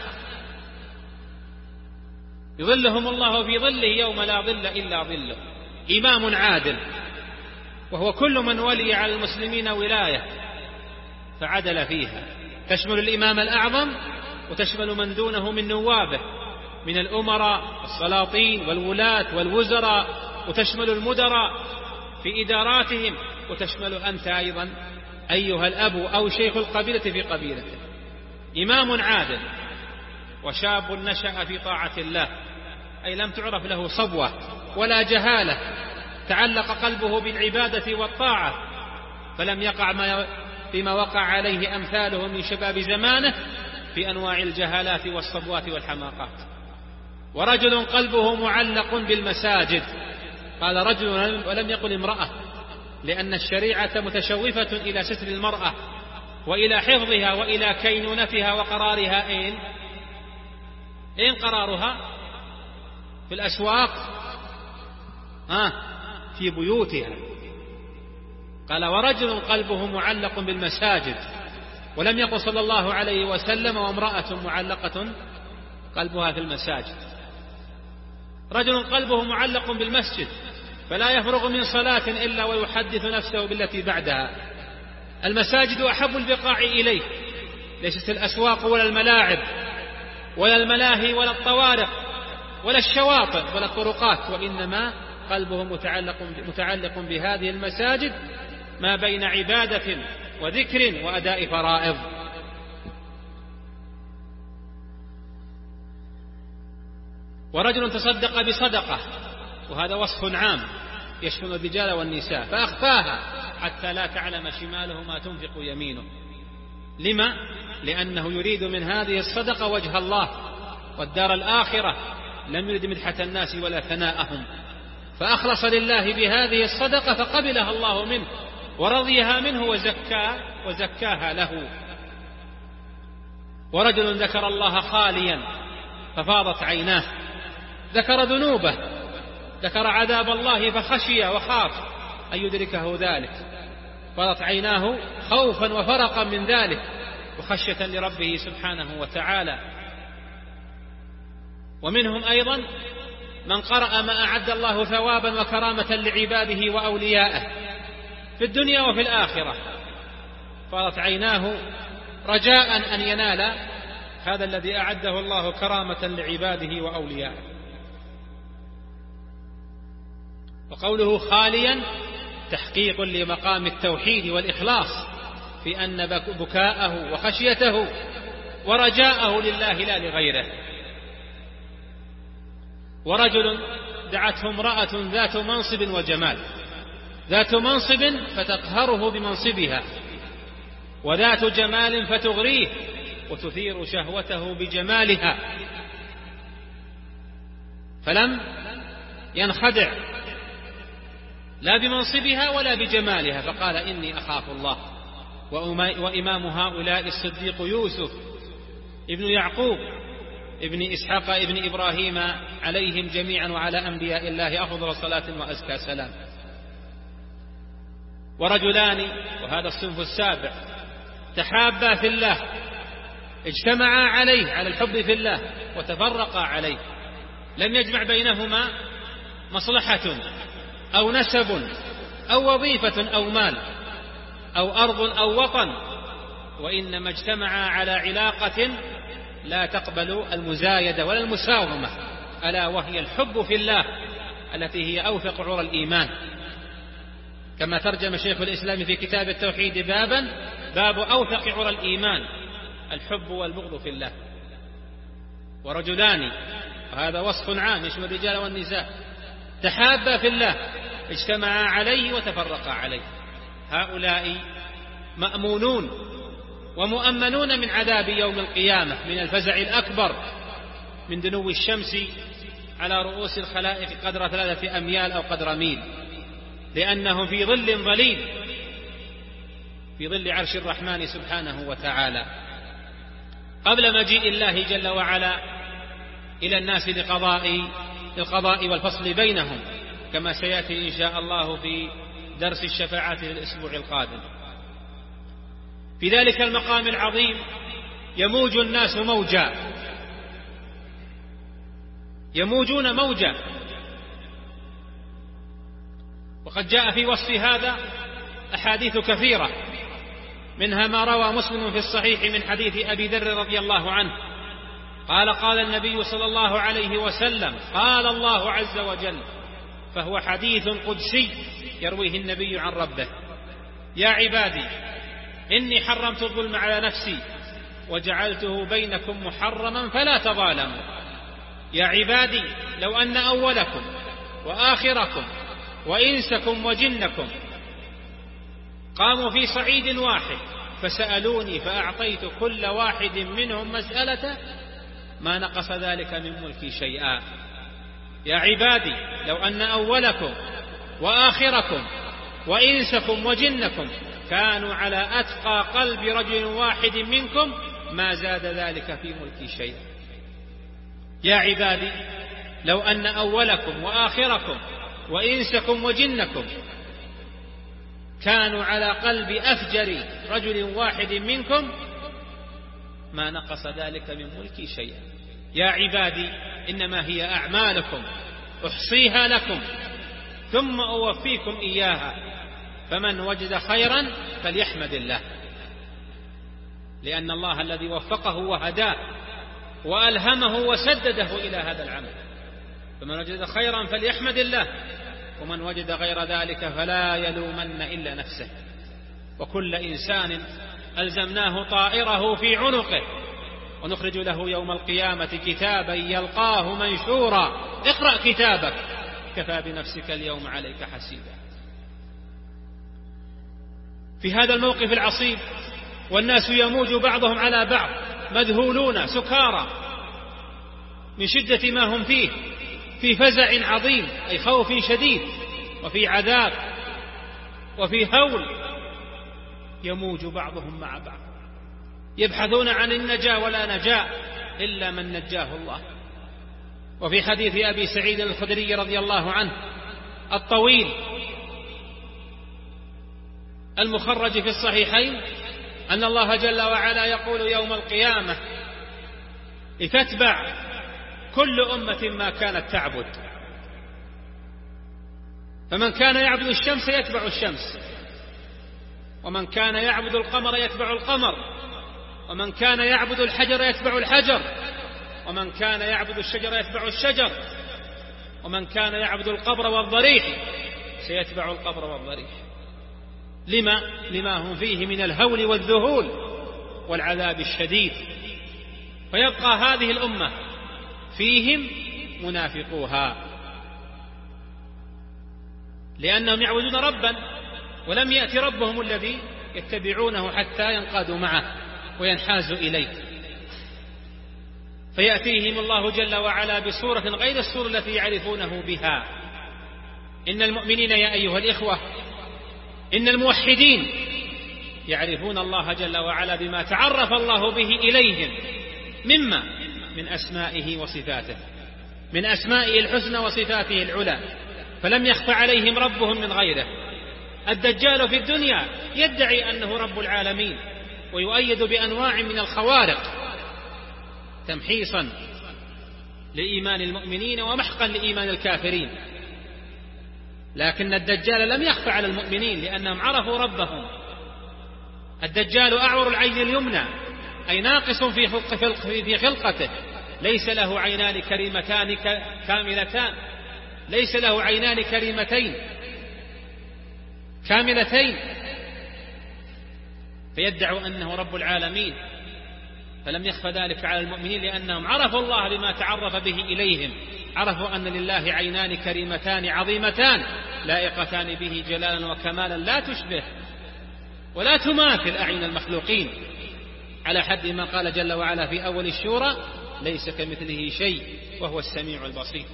يظلهم الله في ظله يوم لا ظل إلا ظله. إمام عادل، وهو كل من ولي على المسلمين ولاية فعدل فيها، تشمل الإمام الأعظم وتشمل من دونه من نوابه من الأمراء والسلاطين والولاة والوزراء، وتشمل المدراء في إداراتهم، وتشمل أنت أيضا أيها الأب أو شيخ القبيلة في قبيلته. إمام عادل وشاب نشأ في طاعة الله، أي لم تعرف له صبوة ولا جهالة، تعلق قلبه بالعبادة والطاعة، فلم يقع بما وقع عليه أمثاله من شباب زمانه في أنواع الجهالات والصبوات والحماقات. ورجل قلبه معلق بالمساجد، قال رجل ولم يقل امرأة، لأن الشريعة متشوفة إلى ستر المرأة وإلى حفظها وإلى كينونتها وقرارها. أين قرارها؟ في الأسواق، في بيوتها. قال ورجل قلبه معلق بالمساجد، ولم يقل صلى الله عليه وسلم وامرأة معلقة قلبها في المساجد. رجل قلبه معلق بالمسجد، فلا يفرغ من صلاة إلا ويحدث نفسه بالتي بعدها. المساجد أحب البقاع إليه، ليست الأسواق ولا الملاعب ولا الملاهي ولا الطوارق ولا الشواطئ ولا الطرقات، وإنما قلبه متعلق بهذه المساجد ما بين عبادة وذكر وأداء فرائض. ورجل تصدق بصدقة، وهذا وصف عام يشمل الرجال والنساء، فأخفاها حتى لا تعلم شماله ما تنفق يمينه. لما؟ لأنه يريد من هذه الصدقة وجه الله والدار الآخرة، لم يرد مدحة الناس ولا ثناءهم، فأخلص لله بهذه الصدقة فقبلها الله منه ورضيها منه وزكاها له. ورجل ذكر الله خاليا ففاضت عيناه، ذكر ذنوبه، ذكر عذاب الله فخشي وخاف أن يدركه ذلك، فاضت عيناه خوفا وفرقا من ذلك وخشية لربه سبحانه وتعالى. ومنهم أيضا من قرأ ما أعد الله ثوابا وكرامة لعباده وأوليائه في الدنيا وفي الآخرة، فاضت عيناه رجاء أن ينال هذا الذي أعده الله كرامة لعباده وأوليائه. وقوله خاليا تحقيق لمقام التوحيد والإخلاص في أن بكاءه وخشيته ورجاءه لله لا لغيره. ورجل دعته امرأة ذات منصب وجمال، ذات منصب فتقهره بمنصبها، وذات جمال فتغريه وتثير شهوته بجمالها، فلم ينخدع لا بمنصبها ولا بجمالها، فقال إني أخاف الله. وإمام هؤلاء الصديق يوسف ابن يعقوب ابن إسحاق ابن إبراهيم عليهم جميعا وعلى أنبياء الله أفضل الصلاة وأزكى سلام. ورجلان، وهذا الصنف السابع، تحابا في الله، اجتمعا عليه على الحب في الله وتفرقا عليه، لم يجمع بينهما مصلحة أو نسب أو وظيفة أو مال أو أرض أو وطن، وإنما اجتمعا على علاقة لا تقبل المزايدة ولا المساومة، ألا وهي الحب في الله التي هي أوثق عرى الإيمان، كما ترجم شيخ الإسلام في كتاب التوحيد باب أوثق عرى الإيمان، الحب والبغض في الله. ورجلان، وهذا وصف عام يشمل الرجال والنساء، تحابا في الله اجتمعا عليه وتفرقا عليه، هؤلاء مأمونون ومؤمنون من عذاب يوم القيامة، من الفزع الأكبر، من دنو الشمس على رؤوس الخلائق قدر 3 أميال أو قدر ميل، لأنهم في ظل ظليل، في ظل عرش الرحمن سبحانه وتعالى، قبل مجيء الله جل وعلا إلى الناس للقضاء والفصل بينهم، كما سيأتي إن شاء الله في درس الشفاعة في الأسبوع القادم. في ذلك المقام العظيم يموج الناس موجا، يموجون موجا. وقد جاء في وصف هذا أحاديث كثيرة، منها ما روى مسلم في الصحيح من حديث أبي ذر رضي الله عنه قال النبي صلى الله عليه وسلم قال الله عز وجل، فهو حديث قدسي يرويه النبي عن ربه: يا عبادي إني حرمت الظلم على نفسي وجعلته بينكم محرما فلا تظالموا. يا عبادي لو أن أولكم وآخركم وإنسكم وجنكم قاموا في صعيد واحد فسألوني فأعطيت كل واحد منهم مسألة ما نقص ذلك من ملكي شيئا. يا عبادي لو أن أولكم وآخركم وإنسكم وجنكم كانوا على أتقى قلب رجل واحد منكم ما زاد ذلك في ملكي شيئا. يا عبادي لو أن أولكم وآخركم وإنسكم وجنكم كانوا على قلب أفجر رجل واحد منكم ما نقص ذلك من ملكي شيئا. يا عبادي إنما هي أعمالكم أحصيها لكم ثم أوفيكم إياها فمن وجد خيرا فليحمد الله، لأن الله الذي وفقه وهداه وألهمه وسدده إلى هذا العمل. فمن وجد خيرا فليحمد الله، ومن وجد غير ذلك فلا يلومن إلا نفسه. وكل إنسان ألزمناه طائره في عنقه ونخرج له يوم القيامة كتابا يلقاه منشورا اقرأ كتابك كفى بنفسك اليوم عليك حسيبا. في هذا الموقف العصيب والناس يموج بعضهم على بعض مذهولون سكارى من شدة ما هم فيه، في فزع عظيم أي خوف شديد، وفي عذاب، وفي هول، يموج بعضهم مع بعض يبحثون عن النجاة ولا نجاة إلا من نجاه الله. وفي حديث أبي سعيد الخدري رضي الله عنه الطويل المخرج في الصحيحين أن الله جل وعلا يقول يوم القيامة لتتبع كل أمة ما كانت تعبد، فمن كان يعبد الشمس يتبع الشمس، ومن كان يعبد القمر يتبع القمر، ومن كان يعبد الحجر يتبع الحجر، ومن كان يعبد الشجر يتبع الشجر، ومن كان يعبد القبر والضريح سيتبع القبر والضريح. لما هم فيه من الهول والذهول والعذاب الشديد. فيبقى هذه الأمة فيهم منافقوها، لأنهم يعبدون ربا ولم يأتي ربهم الذي يتبعونه حتى ينقادوا معه وينحازوا إليه، فيأتيهم الله جل وعلا بصورة غير الصورة التي يعرفونه بها. إن المؤمنين يا أيها الإخوة، إن الموحدين يعرفون الله جل وعلا بما تعرف الله به إليهم مما من أسمائه وصفاته، من أسمائه الحسنى وصفاته العلى، فلم يخف عليهم ربهم من غيره. الدجال في الدنيا يدعي أنه رب العالمين ويؤيد بأنواع من الخوارق تمحيصا لإيمان المؤمنين ومحقا لإيمان الكافرين، لكن الدجال لم يخف على المؤمنين لأنهم عرفوا ربهم. الدجال أعور العين اليمنى أي ناقص في خلقته، ليس له عينان كريمتان كاملتان، ليس له عينان كريمتين كاملتين، فيدعو أنه رب العالمين، فلم يخف ذلك على المؤمنين لأنهم عرفوا الله بما تعرف به إليهم، عرفوا أن لله عينان كريمتان عظيمتان لائقتان به جلالا وكمالا لا تشبه ولا تماثل أعين المخلوقين، على حد ما قال جل وعلا في أول الشورى ليس كمثله شيء وهو السميع البصير.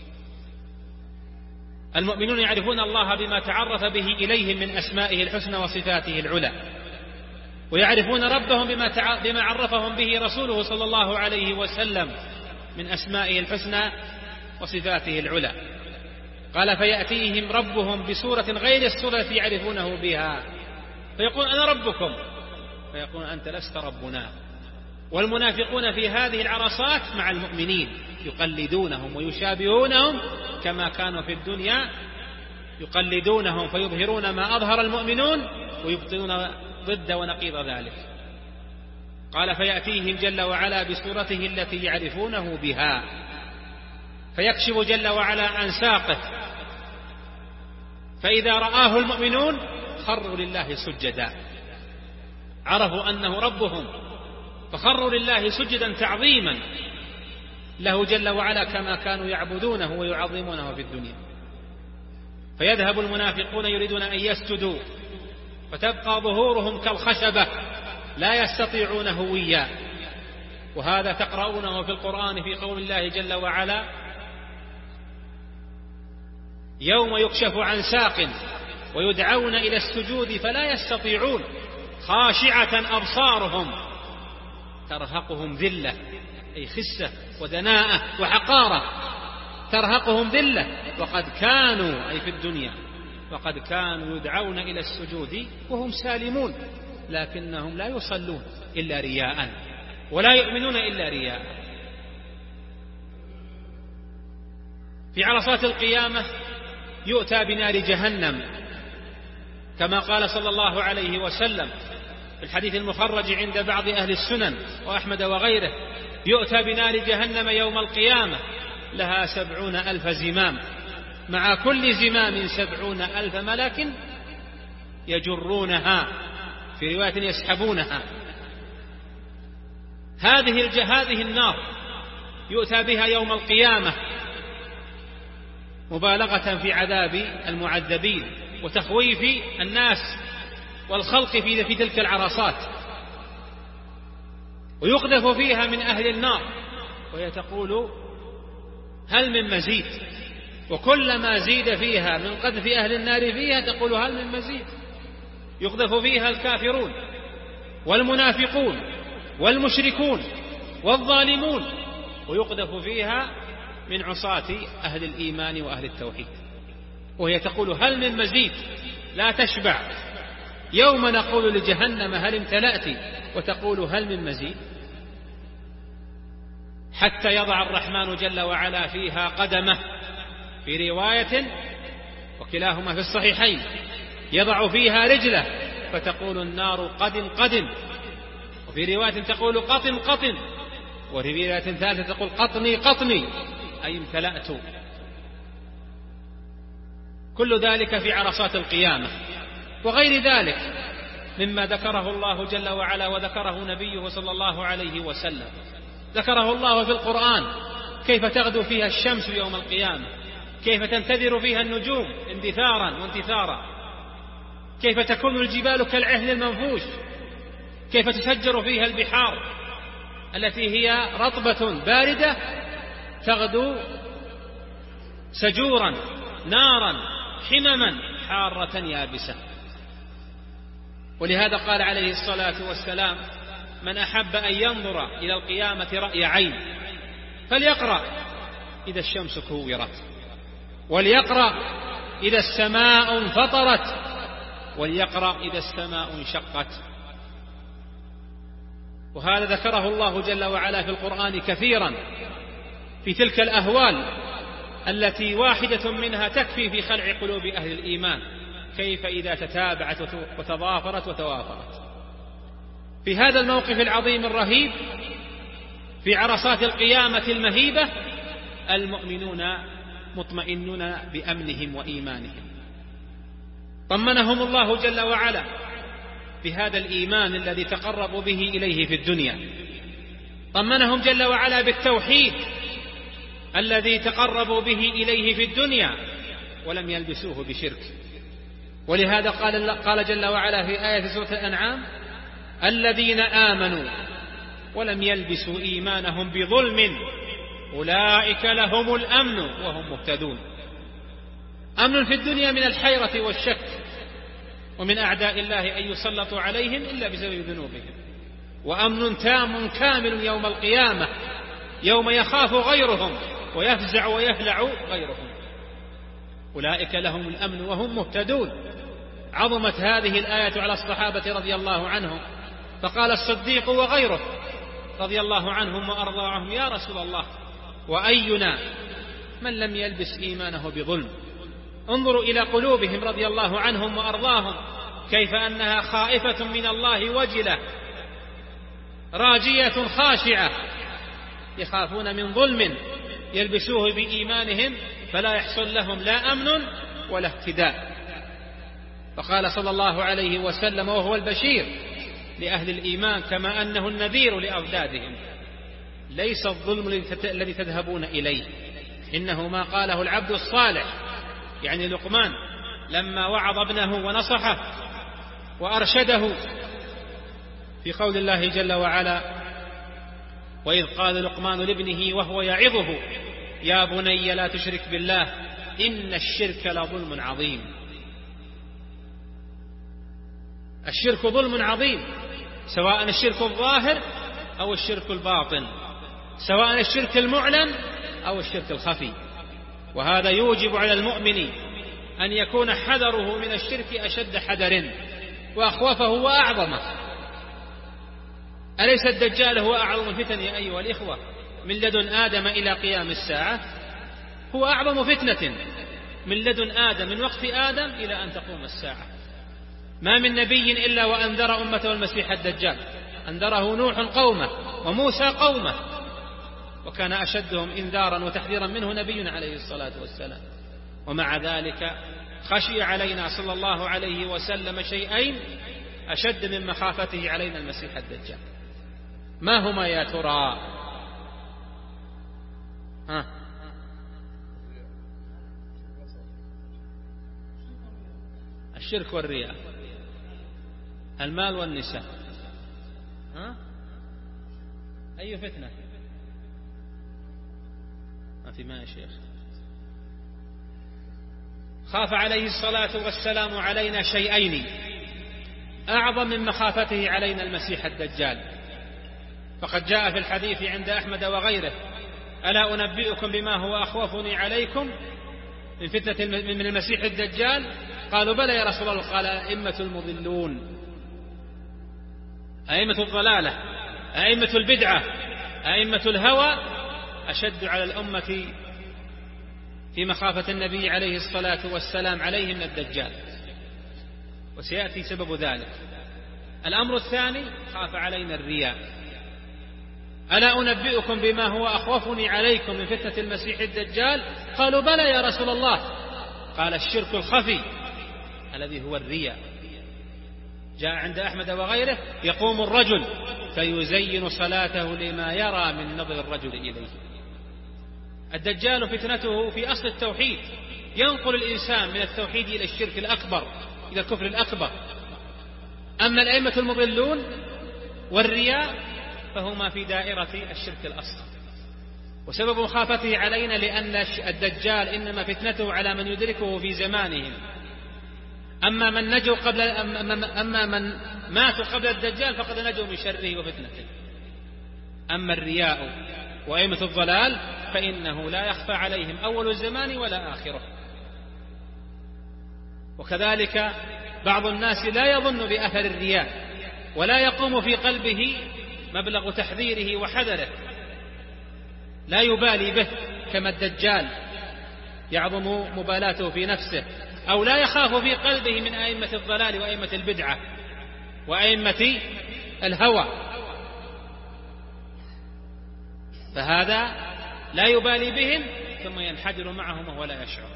المؤمنون يعرفون الله بما تعرف به إليهم من أسمائه الحسنى وصفاته العلى، ويعرفون ربهم بما عرفهم به رسوله صلى الله عليه وسلم من أسمائه الحسنى وصفاته العلى. قال فيأتيهم ربهم بصورة غير الصورة التي يعرفونه بها، فيقول أنا ربكم، فيقول أنت لست ربنا. والمنافقون في هذه العرصات مع المؤمنين يقلدونهم ويشابهونهم كما كانوا في الدنيا يقلدونهم فيظهرون ما أظهر المؤمنون ويبطلون ضد ونقيض ذلك. قال فيأتيهم جل وعلا بصورته التي يعرفونه بها، فيكشف جل وعلا عن ساقه، فإذا رآه المؤمنون خروا لله سجدا، عرفوا أنه ربهم فخروا لله سجدا تعظيما له جل وعلا كما كانوا يعبدونه ويعظمونه في الدنيا. فيذهب المنافقون يريدون أن يسجدوا فتبقى ظهورهم كالخشبة لا يستطيعون هويا. وهذا تقرؤونه في القرآن في قول الله جل وعلا يوم يكشف عن ساق ويدعون إلى السجود فلا يستطيعون خاشعة أبصارهم ترهقهم ذلة أي خسة ودناءة وحقارة، ترهقهم ذلة وقد كانوا أي في الدنيا وقد كانوا يدعون إلى السجود وهم سالمون، لكنهم لا يصلون إلا رياء ولا يؤمنون إلا رياء. في عرصات القيامة يؤتى بنار جهنم كما قال صلى الله عليه وسلم في الحديث المخرج عند بعض أهل السنن وأحمد وغيره: يؤتى بنار جهنم يوم القيامة لها 70,000 زمام، مع كل زمام 70,000 ملك يجرونها، في رواية يسحبونها. هذه النار يؤتى بها يوم القيامة مبالغة في عذاب المعذبين وتخويف الناس والخلق في تلك العرصات، ويقذف فيها من أهل النار وهي تقول: هل من مزيد؟ وكلما زيد فيها من قذف أهل النار فيها تقول: هل من مزيد؟ يقذف فيها الكافرون والمنافقون والمشركون والظالمون، ويقذف فيها من عصاة أهل الإيمان وأهل التوحيد، وهي تقول: هل من مزيد؟ لا تشبع. يوم نقول لجهنم: هل امتلأت؟ وتقول: هل من مزيد؟ حتى يضع الرحمن جل وعلا فيها قدمه، في رواية وكلاهما في الصحيحين: يضع فيها رجله فتقول النار: قدم قدم. وفي رواية تقول: قطن قطن. وفي رواية ثالثة تقول: قطني قطني، أي امتلأت. كل ذلك في عرصات القيامة وغير ذلك مما ذكره الله جل وعلا وذكره نبيه صلى الله عليه وسلم. ذكره الله في القرآن: كيف تغدو فيها الشمس يوم القيامة، كيف تنتثر فيها النجوم اندثارا وانتثارا، كيف تكون الجبال كالعهن المنفوش، كيف تفجر فيها البحار التي هي رطبة باردة تغدو سجورا نارا حمما حارة يابسة. ولهذا قال عليه الصلاة والسلام: من أحب أن ينظر إلى القيامة رأي عين فليقرأ إذا الشمس كورت، وليقرأ إذا السماء انفطرت، وليقرأ إذا السماء انشقت. وهذا ذكره الله جل وعلا في القرآن كثيرا في تلك الأهوال التي واحدة منها تكفي في خلع قلوب أهل الإيمان، كيف إذا تتابعت وتضافرت وتوافرت. في هذا الموقف العظيم الرهيب في عرصات القيامة المهيبة المؤمنون مطمئنون بأمنهم وإيمانهم. طمنهم الله جل وعلا بهذا الإيمان الذي تقربوا به إليه في الدنيا، طمنهم جل وعلا بالتوحيد الذي تقربوا به إليه في الدنيا ولم يلبسوه بشرك. ولهذا قال جل وعلا في آية سورة الأنعام: الذين آمنوا ولم يلبسوا إيمانهم بظلم أولئك لهم الأمن وهم مهتدون. أمن في الدنيا من الحيرة والشك ومن أعداء الله أن يسلطوا عليهم إلا بسبب ذنوبهم، وأمن تام كامل يوم القيامة يوم يخاف غيرهم ويفزع ويهلع غيرهم. أولئك لهم الأمن وهم مهتدون. عظمت هذه الآية على الصحابة رضي الله عنهم، فقال الصديق وغيره رضي الله عنهم وأرضاهم: يا رسول الله، وأينا من لم يلبس إيمانه بظلم؟ انظروا إلى قلوبهم رضي الله عنهم وأرضاهم، كيف أنها خائفة من الله وجلة راجية خاشعة، يخافون من ظلم يلبسوه بإيمانهم فلا يحصل لهم لا أمن ولا اهتداء. فقال صلى الله عليه وسلم وهو البشير لأهل الإيمان كما أنه النذير لأضدادهم: ليس الظلم الذي تذهبون إليه، إنه ما قاله العبد الصالح، يعني لقمان لما وعظ ابنه ونصحه وأرشده في قول الله جل وعلا: وإذ قال لقمان لابنه وهو يعظه يا بني لا تشرك بالله إن الشرك لظلم عظيم. الشرك ظلم عظيم، سواء الشرك الظاهر أو الشرك الباطن، سواء الشرك المعلن أو الشرك الخفي. وهذا يوجب على المؤمن أن يكون حذره من الشرك أشد حذر وأخوفه وأعظمه. أليس الدجال هو أعظم الفتن يا أيها الإخوة من لدن آدم إلى قيام الساعة؟ هو أعظم فتنة من لدن آدم، من وقت آدم إلى أن تقوم الساعة. ما من نبي إلا وأنذر أمته المسيح الدجال، أنذره نوح قومه وموسى قومه، وكان أشدهم إنذارا وتحذيرا منه نبينا عليه الصلاة والسلام. ومع ذلك خشي علينا صلى الله عليه وسلم شيئين أشد من مخافته علينا المسيح الدجال. ما هما يا ترى؟ الشرك والرياء، المال والنساء. أي فتنة؟ ما في ما يا شيخ. خاف عليه الصلاة والسلام علينا شيئين أعظم من مخافته علينا المسيح الدجال، فقد جاء في الحديث عند أحمد وغيره: ألا أنبئكم بما هو أخوفني عليكم من فتنة من المسيح الدجال؟ قالوا بلى يا رسول الله. قال: أئمة المضلون، أئمة الضلالة، أئمة البدعة، أئمة الهوى أشد على الأمة في مخافة النبي عليه الصلاة والسلام عليه من الدجال، وسيأتي سبب ذلك. الأمر الثاني: خاف علينا الرياء. ألا أنبئكم بما هو أخوفني عليكم من فتنة المسيح الدجال؟ قالوا بلى يا رسول الله. قال: الشرك الخفي الذي هو الرياء. جاء عند أحمد وغيره: يقوم الرجل فيزين صلاته لما يرى من نظر الرجل إليه. الدجال فتنته في أصل التوحيد، ينقل الإنسان من التوحيد إلى الشرك الأكبر، إلى الكفر الأكبر. أما الأئمة المضلون والرياء فهما في دائرة الشرك الأصغر. وسبب مخافته علينا لأن الدجال إنما فتنته على من يدركه في زمانهم. أما من ماتوا قبل الدجال فقد نجوا من شره وفتنته. أما الرياء وأئمة الضلال فإنه لا يخفى عليهم أول الزمان ولا آخره. وكذلك بعض الناس لا يظن بأثر الرياء ولا يقوم في قلبه مبلغ تحذيره وحذره، لا يبالي به كما الدجال يعظم مبالاته في نفسه، أو لا يخاف في قلبه من أئمة الضلال وأئمة البدعة وأئمة الهوى، فهذا لا يبالي بهم ثم ينحدر معهم وهو لا يشعر.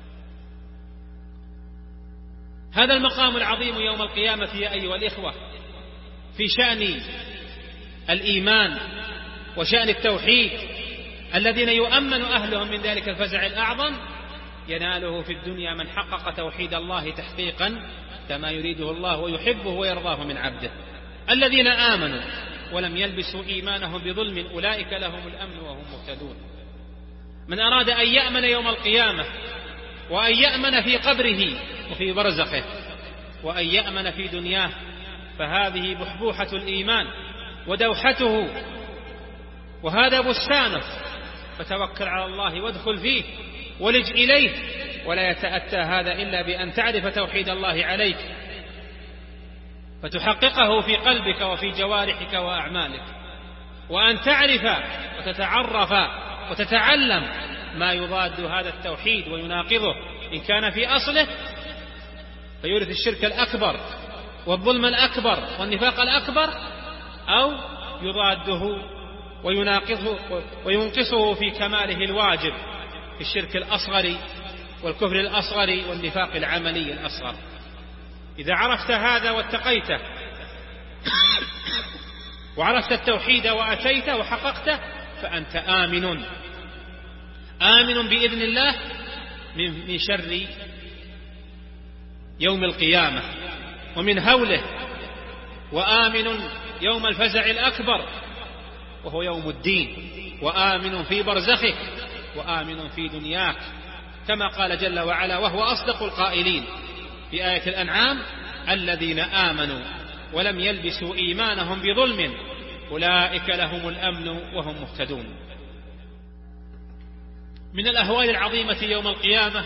هذا المقام العظيم يوم القيامة يا أيها الإخوة في شأن الإيمان وشأن التوحيد الذين يؤمن أهلهم من ذلك الفزع الأعظم، يناله في الدنيا من حقق توحيد الله تحقيقا كما يريده الله ويحبه ويرضاه من عبده. الذين آمنوا ولم يلبسوا إيمانهم بظلم أولئك لهم الأمن وهم مهتدون. من أراد أن يأمن يوم القيامة وأن يأمن في قبره وفي برزخه وأن يأمن في دنياه فهذه بحبوحة الإيمان ودوحته، وهذا بستانه، فتوكل على الله وادخل فيه ولج إليه، ولا يتأتى هذا إلا بأن تعرف توحيد الله عليك فتحققه في قلبك وفي جوارحك وأعمالك، وأن تعرف وتتعرف وتتعلم ما يضاد هذا التوحيد ويناقضه إن كان في أصله فيورث الشرك الأكبر والظلم الأكبر والنفاق الأكبر، أو يضاده ويناقضه وينقصه في كماله الواجب في الشرك الأصغر والكفر الأصغر والنفاق العملي الأصغر. إذا عرفت هذا واتقيته وعرفت التوحيد وأتيته وحققته فأنت آمن بإذن الله من شر يوم القيامة ومن هوله، وآمن يوم الفزع الأكبر وهو يوم الدين، وآمن في برزخك، وآمن في دنياك، كما قال جل وعلا وهو أصدق القائلين في آية الأنعام: الذين آمنوا ولم يلبسوا إيمانهم بظلم أولئك لهم الأمن وهم مهتدون. من الأهوال العظيمة يوم القيامة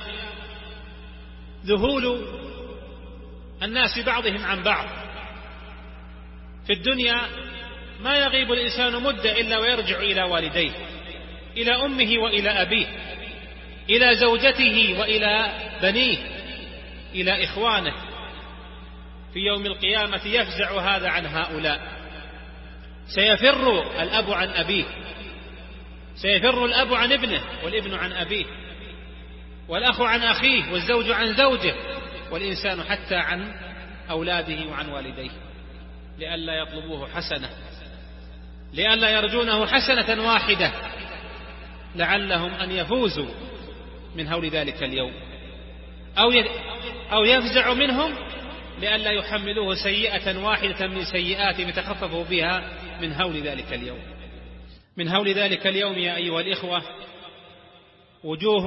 ذهول الناس بعضهم عن بعض. في الدنيا ما يغيب الإنسان مدة إلا ويرجع إلى والديه، إلى أمه وإلى أبيه، إلى زوجته وإلى بنيه إلى إخوانه. في يوم القيامة يفزع هذا عن هؤلاء، سيفر الأب عن أبيه، سيفر الأب عن ابنه، والابن عن أبيه، والأخ عن أخيه، والزوج عن زوجه، والإنسان حتى عن أولاده وعن والديه، لئلا يطلبوه حسنة، لئلا يرجونه حسنة واحدة لعلهم أن يفوزوا من هول ذلك اليوم، أو يفزع منهم لئلا يحملوه سيئة واحدة من سيئاتهم يتخففوا بها من هول ذلك اليوم. من هول ذلك اليوم يا أيها الإخوة وجوه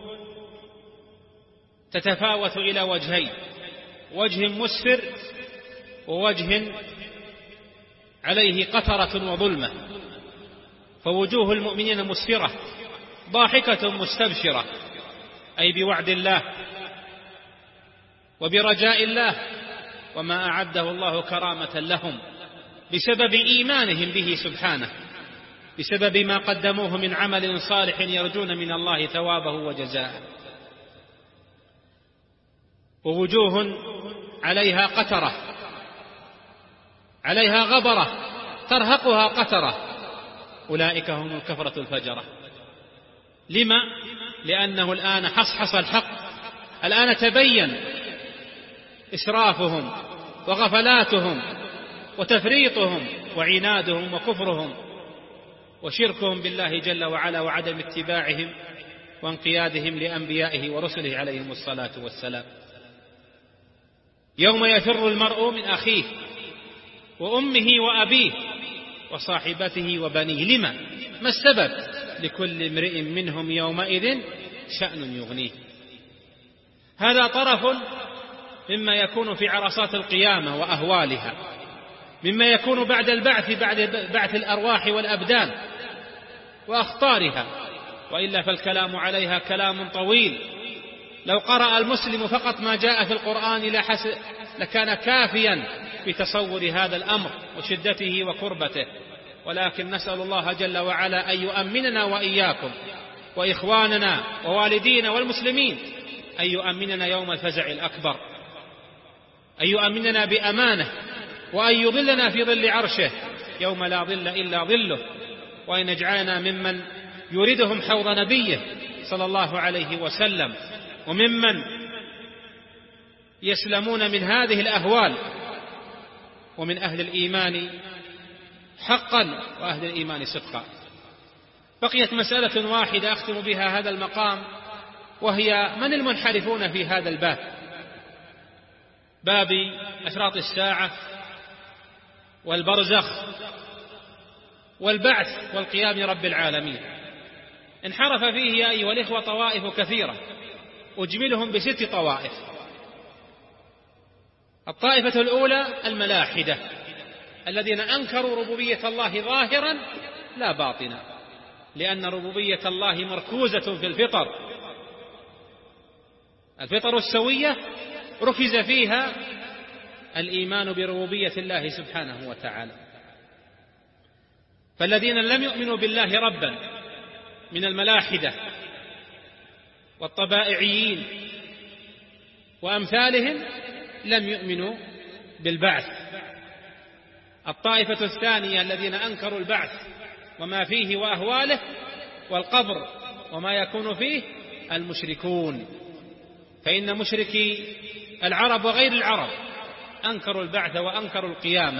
تتفاوت إلى وجهين: وجه مسفر ووجه عليه قترة وظلمة. فوجوه المؤمنين مسفرة ضاحكة مستبشرة، أي بوعد الله وبرجاء الله وما أعده الله كرامة لهم بسبب إيمانهم به سبحانه، بسبب ما قدموه من عمل صالح يرجون من الله ثوابه وجزاءه. ووجوه عليها قترة، عليها غبرة ترهقها قترة، أولئك هم الكفرة الفجرة. لما؟ لأنه الآن حصحص الحق، الآن تبين إسرافهم وغفلاتهم وتفريطهم وعنادهم وكفرهم وشركهم بالله جل وعلا وعدم اتباعهم وانقيادهم لأنبيائه ورسله عليهم الصلاة والسلام. يوم يفر المرء من أخيه وأمه وأبيه وصاحبته وبنيه. لما؟ ما السبب؟ لكل امرئ منهم يومئذ شأن يغنيه. هذا طرف مما يكون في عرصات القيامة وأهوالها، مما يكون بعد البعث، بعد بعث الأرواح والأبدان وأخطارها، وإلا فالكلام عليها كلام طويل. لو قرأ المسلم فقط ما جاء في القرآن لكان كافيا بتصور هذا الأمر وشدته وكربته، ولكن نسأل الله جل وعلا أن يؤمننا وإياكم وإخواننا ووالدينا والمسلمين، أن يؤمننا يوم الفزع الأكبر، أن يؤمننا بأمانه، وأن يظلنا في ظل عرشه يوم لا ظل إلا ظله، وأن يجعلنا ممن يريدهم حوض نبيه صلى الله عليه وسلم، وممن يسلمون من هذه الأهوال، ومن أهل الإيمان حقا وأهل الإيمان صدقا. بقيت مسألة واحدة أختم بها هذا المقام، وهي من المنحرفون في هذا الباب، باب أشراط الساعة والبرزخ والبعث والقيام رب العالمين. انحرف فيه يا أيها الإخوة طوائف كثيرة، أجملهم ب6 طوائف. الطائفة الأولى الملاحدة الذين أنكروا ربوبية الله ظاهرا لا باطنا، لأن ربوبية الله مركوزة في الفطر، الفطر السوية ركز فيها الإيمان بربوبية الله سبحانه وتعالى. فالذين لم يؤمنوا بالله ربا من الملاحدة والطبائعيين وأمثالهم لم يؤمنوا بالبعث. الطائفة الثانية الذين أنكروا البعث وما فيه وأهواله والقبر وما يكون فيه المشركون، فإن مشركي العرب وغير العرب أنكروا البعث وأنكروا القيامة.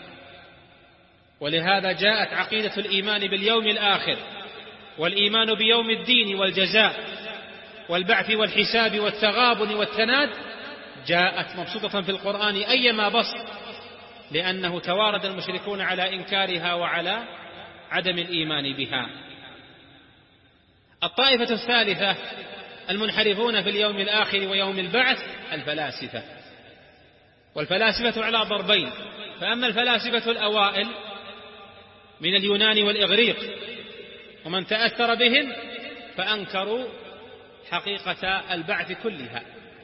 ولهذا جاءت عقيدة الإيمان باليوم الآخر والإيمان بيوم الدين والجزاء والبعث والحساب والتغابن والتناد، جاءت مبسوطة في القرآن أيما بسط، لأنه توارد المشركون على إنكارها وعلى عدم الإيمان بها. الطائفة الثالثة المنحرفون في اليوم الآخر ويوم البعث الفلاسفة. والفلاسفة على ضربين: فأما الفلاسفة الأوائل من اليونان والإغريق ومن تأثر بهم فأنكروا حقيقة البعث كلها،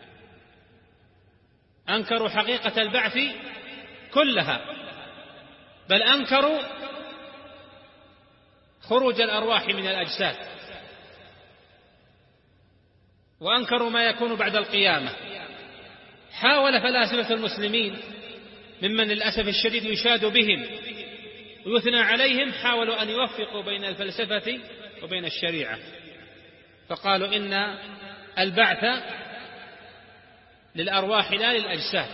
أنكروا حقيقة البعث كلها، بل أنكروا خروج الأرواح من الأجساد، وأنكروا ما يكون بعد القيامة. حاول فلاسفة المسلمين ممن للأسف الشديد يشاد بهم ويثنى عليهم، حاولوا أن يوفقوا بين الفلسفة وبين الشريعة، فقالوا إن البعث للأرواح لا للأجساد،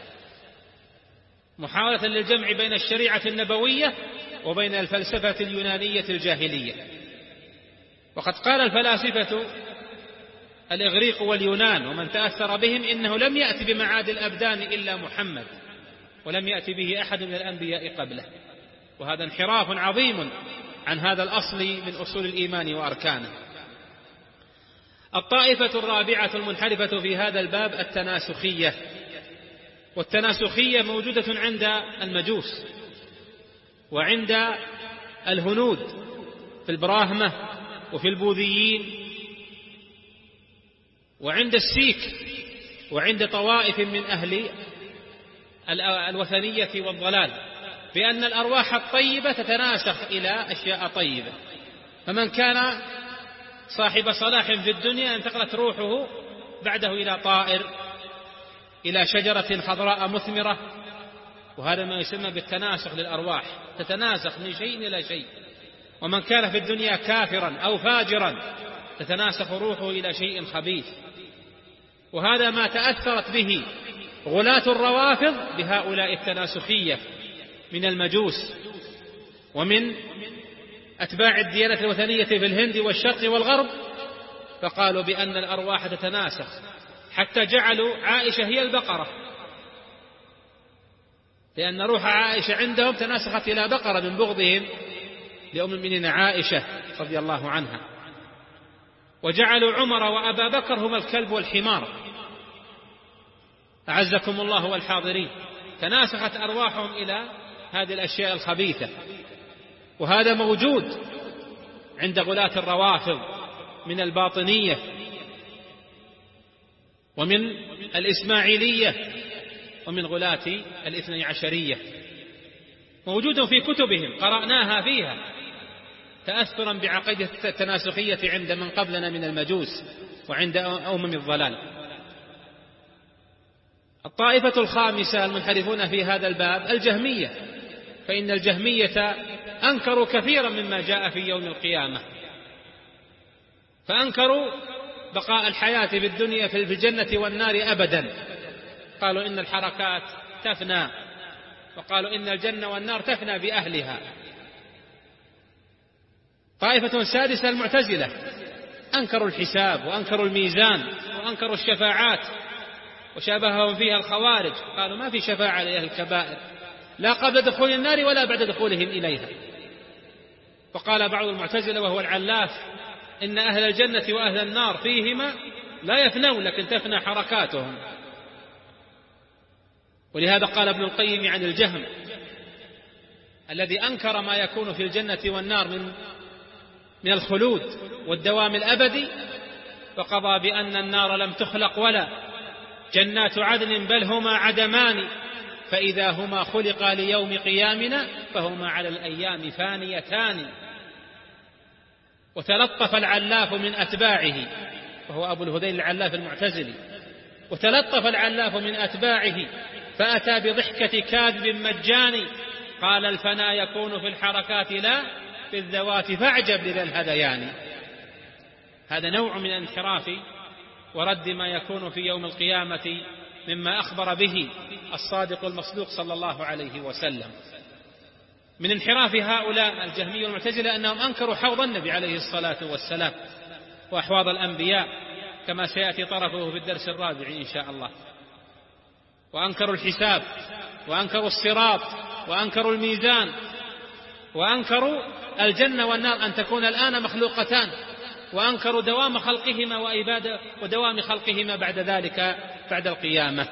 محاولة للجمع بين الشريعة النبوية وبين الفلسفة اليونانية الجاهلية. وقد قال الفلاسفة الإغريق واليونان ومن تأثر بهم إنه لم يأتي بمعاد الأبدان إلا محمد، ولم يأتي به أحد من الأنبياء قبله، وهذا انحراف عظيم عن هذا الأصل من أصول الإيمان وأركانه. الطائفة الرابعة المنحرفة في هذا الباب التناسخية، والتناسخية موجودة عند المجوس وعند الهنود في البراهمة وفي البوذيين وعند السيك وعند طوائف من أهل الوثنية والضلال، بأن الأرواح الطيبة تتناسخ إلى أشياء طيبة، فمن كان صاحب صلاح في الدنيا انتقلت روحه بعده إلى طائر، إلى شجرة خضراء مثمرة، وهذا ما يسمى بالتناسخ للأرواح، تتناسخ من شيء إلى شيء. ومن كان في الدنيا كافرا أو فاجرا تتناسخ روحه إلى شيء خبيث، وهذا ما تأثرت به غلاة الروافض بهؤلاء التناسخية من المجوس ومن أتباع الديانة الوثنية في الهند والشرق والغرب، فقالوا بأن الأرواح تتناسخ، حتى جعلوا عائشة هي البقرة، لأن روح عائشة عندهم تناسخت إلى بقرة من بغضهم لأم المؤمنين عائشة رضي الله عنها، وجعلوا عمر وأبا بكر هما الكلب والحمار، أعزكم الله والحاضرين، تناسخت أرواحهم إلى هذه الأشياء الخبيثة. وهذا موجود عند غلاة الروافض من الباطنية ومن الإسماعيلية ومن غلاة الاثني عشرية، موجود في كتبهم قرأناها فيها، تأثرا بعقيدة التناسخية عند من قبلنا من المجوس وعند أمم الضلال. الطائفة الخامسة المنحرفون في هذا الباب الجهمية، فإن الجهمية أنكروا كثيرا مما جاء في يوم القيامة، فأنكروا بقاء الحياة في الدنيا في الجنة والنار أبدا، قالوا إن الحركات تفنى، وقالوا إن الجنة والنار تفنى بأهلها. طائفة سادسة المعتزلة أنكروا الحساب وأنكروا الميزان وأنكروا الشفاعات، وشابههم فيها الخوارج، قالوا ما في شفاعة لأهل الكبائر لا قبل دخول النار ولا بعد دخولهم إليها. وقال بعض المعتزلة وهو العلاف إن أهل الجنة وأهل النار فيهما لا يفنون لكن تفنى حركاتهم. ولهذا قال ابن القيم عن الجهم الذي أنكر ما يكون في الجنة والنار من الخلود والدوام الأبدي، فقضى بأن النار لم تخلق ولا جنات عدن بل هما عدمان، فإذا هما خلقا ليوم قيامنا فهما على الأيام فانيتان. وتلطف العلاف من أتباعه، وهو أبو الهذيل العلاف المعتزلي، وتلطف العلاف من أتباعه فأتى بضحكة كاذب مجاني، قال الفنا يكون في الحركات لا في الذوات فاعجب لذا الهذيان. هذا نوع من الانحراف ورد ما يكون في يوم القيامة مما أخبر به الصادق المصدوق صلى الله عليه وسلم. من انحراف هؤلاء الجهمية والمعتزلة أنهم أنكروا حوض النبي عليه الصلاة والسلام وأحواض الأنبياء، كما سيأتي طرفه في الدرس الرابع إن شاء الله. وأنكروا الحساب، وأنكروا الصراط، وأنكروا الميزان، وأنكروا الجنة والنار أن تكون الآن مخلوقتان، وأنكروا دوام خلقهما ودوام خلقهما بعد ذلك بعد القيامة.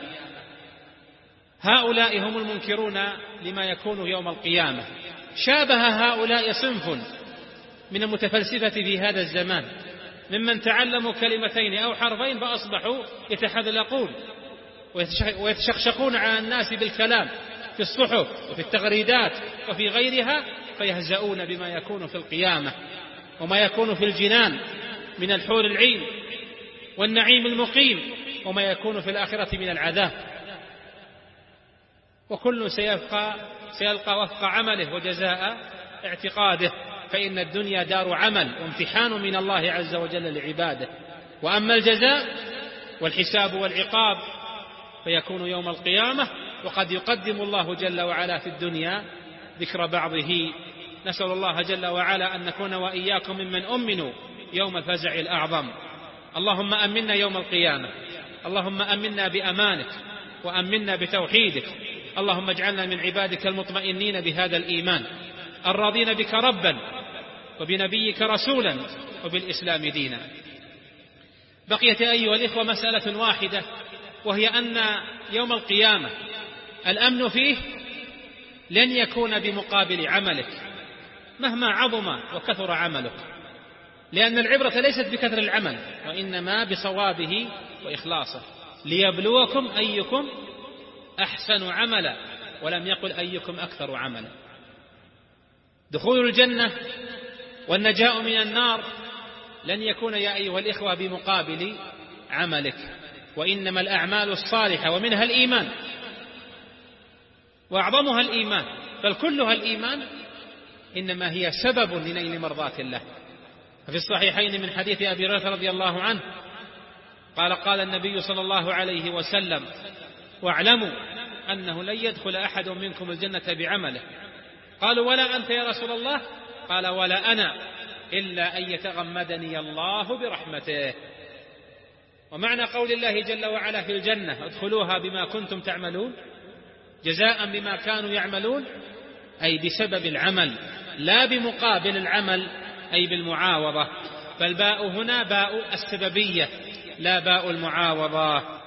هؤلاء هم المنكرون لما يكون يوم القيامة. شابه هؤلاء صنف من المتفلسفة في هذا الزمان ممن تعلموا كلمتين أو حرفين فأصبحوا يتحذلقون ويتشخشقون على الناس بالكلام في الصحف وفي التغريدات وفي غيرها، فيهزؤون بما يكون في القيامة وما يكون في الجنان من الحور العين والنعيم المقيم وما يكون في الآخرة من العذاب، وكل سيلقى وفق عمله وجزاء اعتقاده، فإن الدنيا دار عمل وامتحان من الله عز وجل لعباده، وأما الجزاء والحساب والعقاب فيكون يوم القيامة، وقد يقدم الله جل وعلا في الدنيا ذكر بعضه. نسأل الله جل وعلا أن نكون وإياكم ممن أمنوا يوم الفزع الأعظم. اللهم أمنا يوم القيامة، اللهم أمنا بأمانك وأمنا بتوحيدك، اللهم اجعلنا من عبادك المطمئنين بهذا الإيمان الراضين بك ربا وبنبيك رسولا وبالإسلام دينا. بقيت أيها الإخوة مسألة واحدة، وهي أن يوم القيامة الأمن فيه لن يكون بمقابل عملك مهما عظم وكثر عملك، لأن العبرة ليست بكثر العمل وإنما بصوابه وإخلاصه، ليبلوكم أيكم أحسن عملا، ولم يقل أيكم أكثر عملا. دخول الجنة والنجاء من النار لن يكون يا أيها الإخوة بمقابل عملك، وإنما الأعمال الصالحة ومنها الإيمان، وأعظمها الإيمان، بل كلها الإيمان، إنما هي سبب لنيل مرضات الله. ففي الصحيحين من حديث أبي هريرة رضي الله عنه قال النبي صلى الله عليه وسلم: واعلموا أنه لن يدخل أحد منكم الجنة بعمله. قالوا: ولا أنت يا رسول الله؟ قال: ولا أنا، إلا أن يتغمدني الله برحمته. ومعنى قول الله جل وعلا في الجنة: ادخلوها بما كنتم تعملون، جزاء بما كانوا يعملون، أي بسبب العمل لا بمقابل العمل، أي بالمعاوضة، فالباء هنا باء السببية لا باء المعاوضة.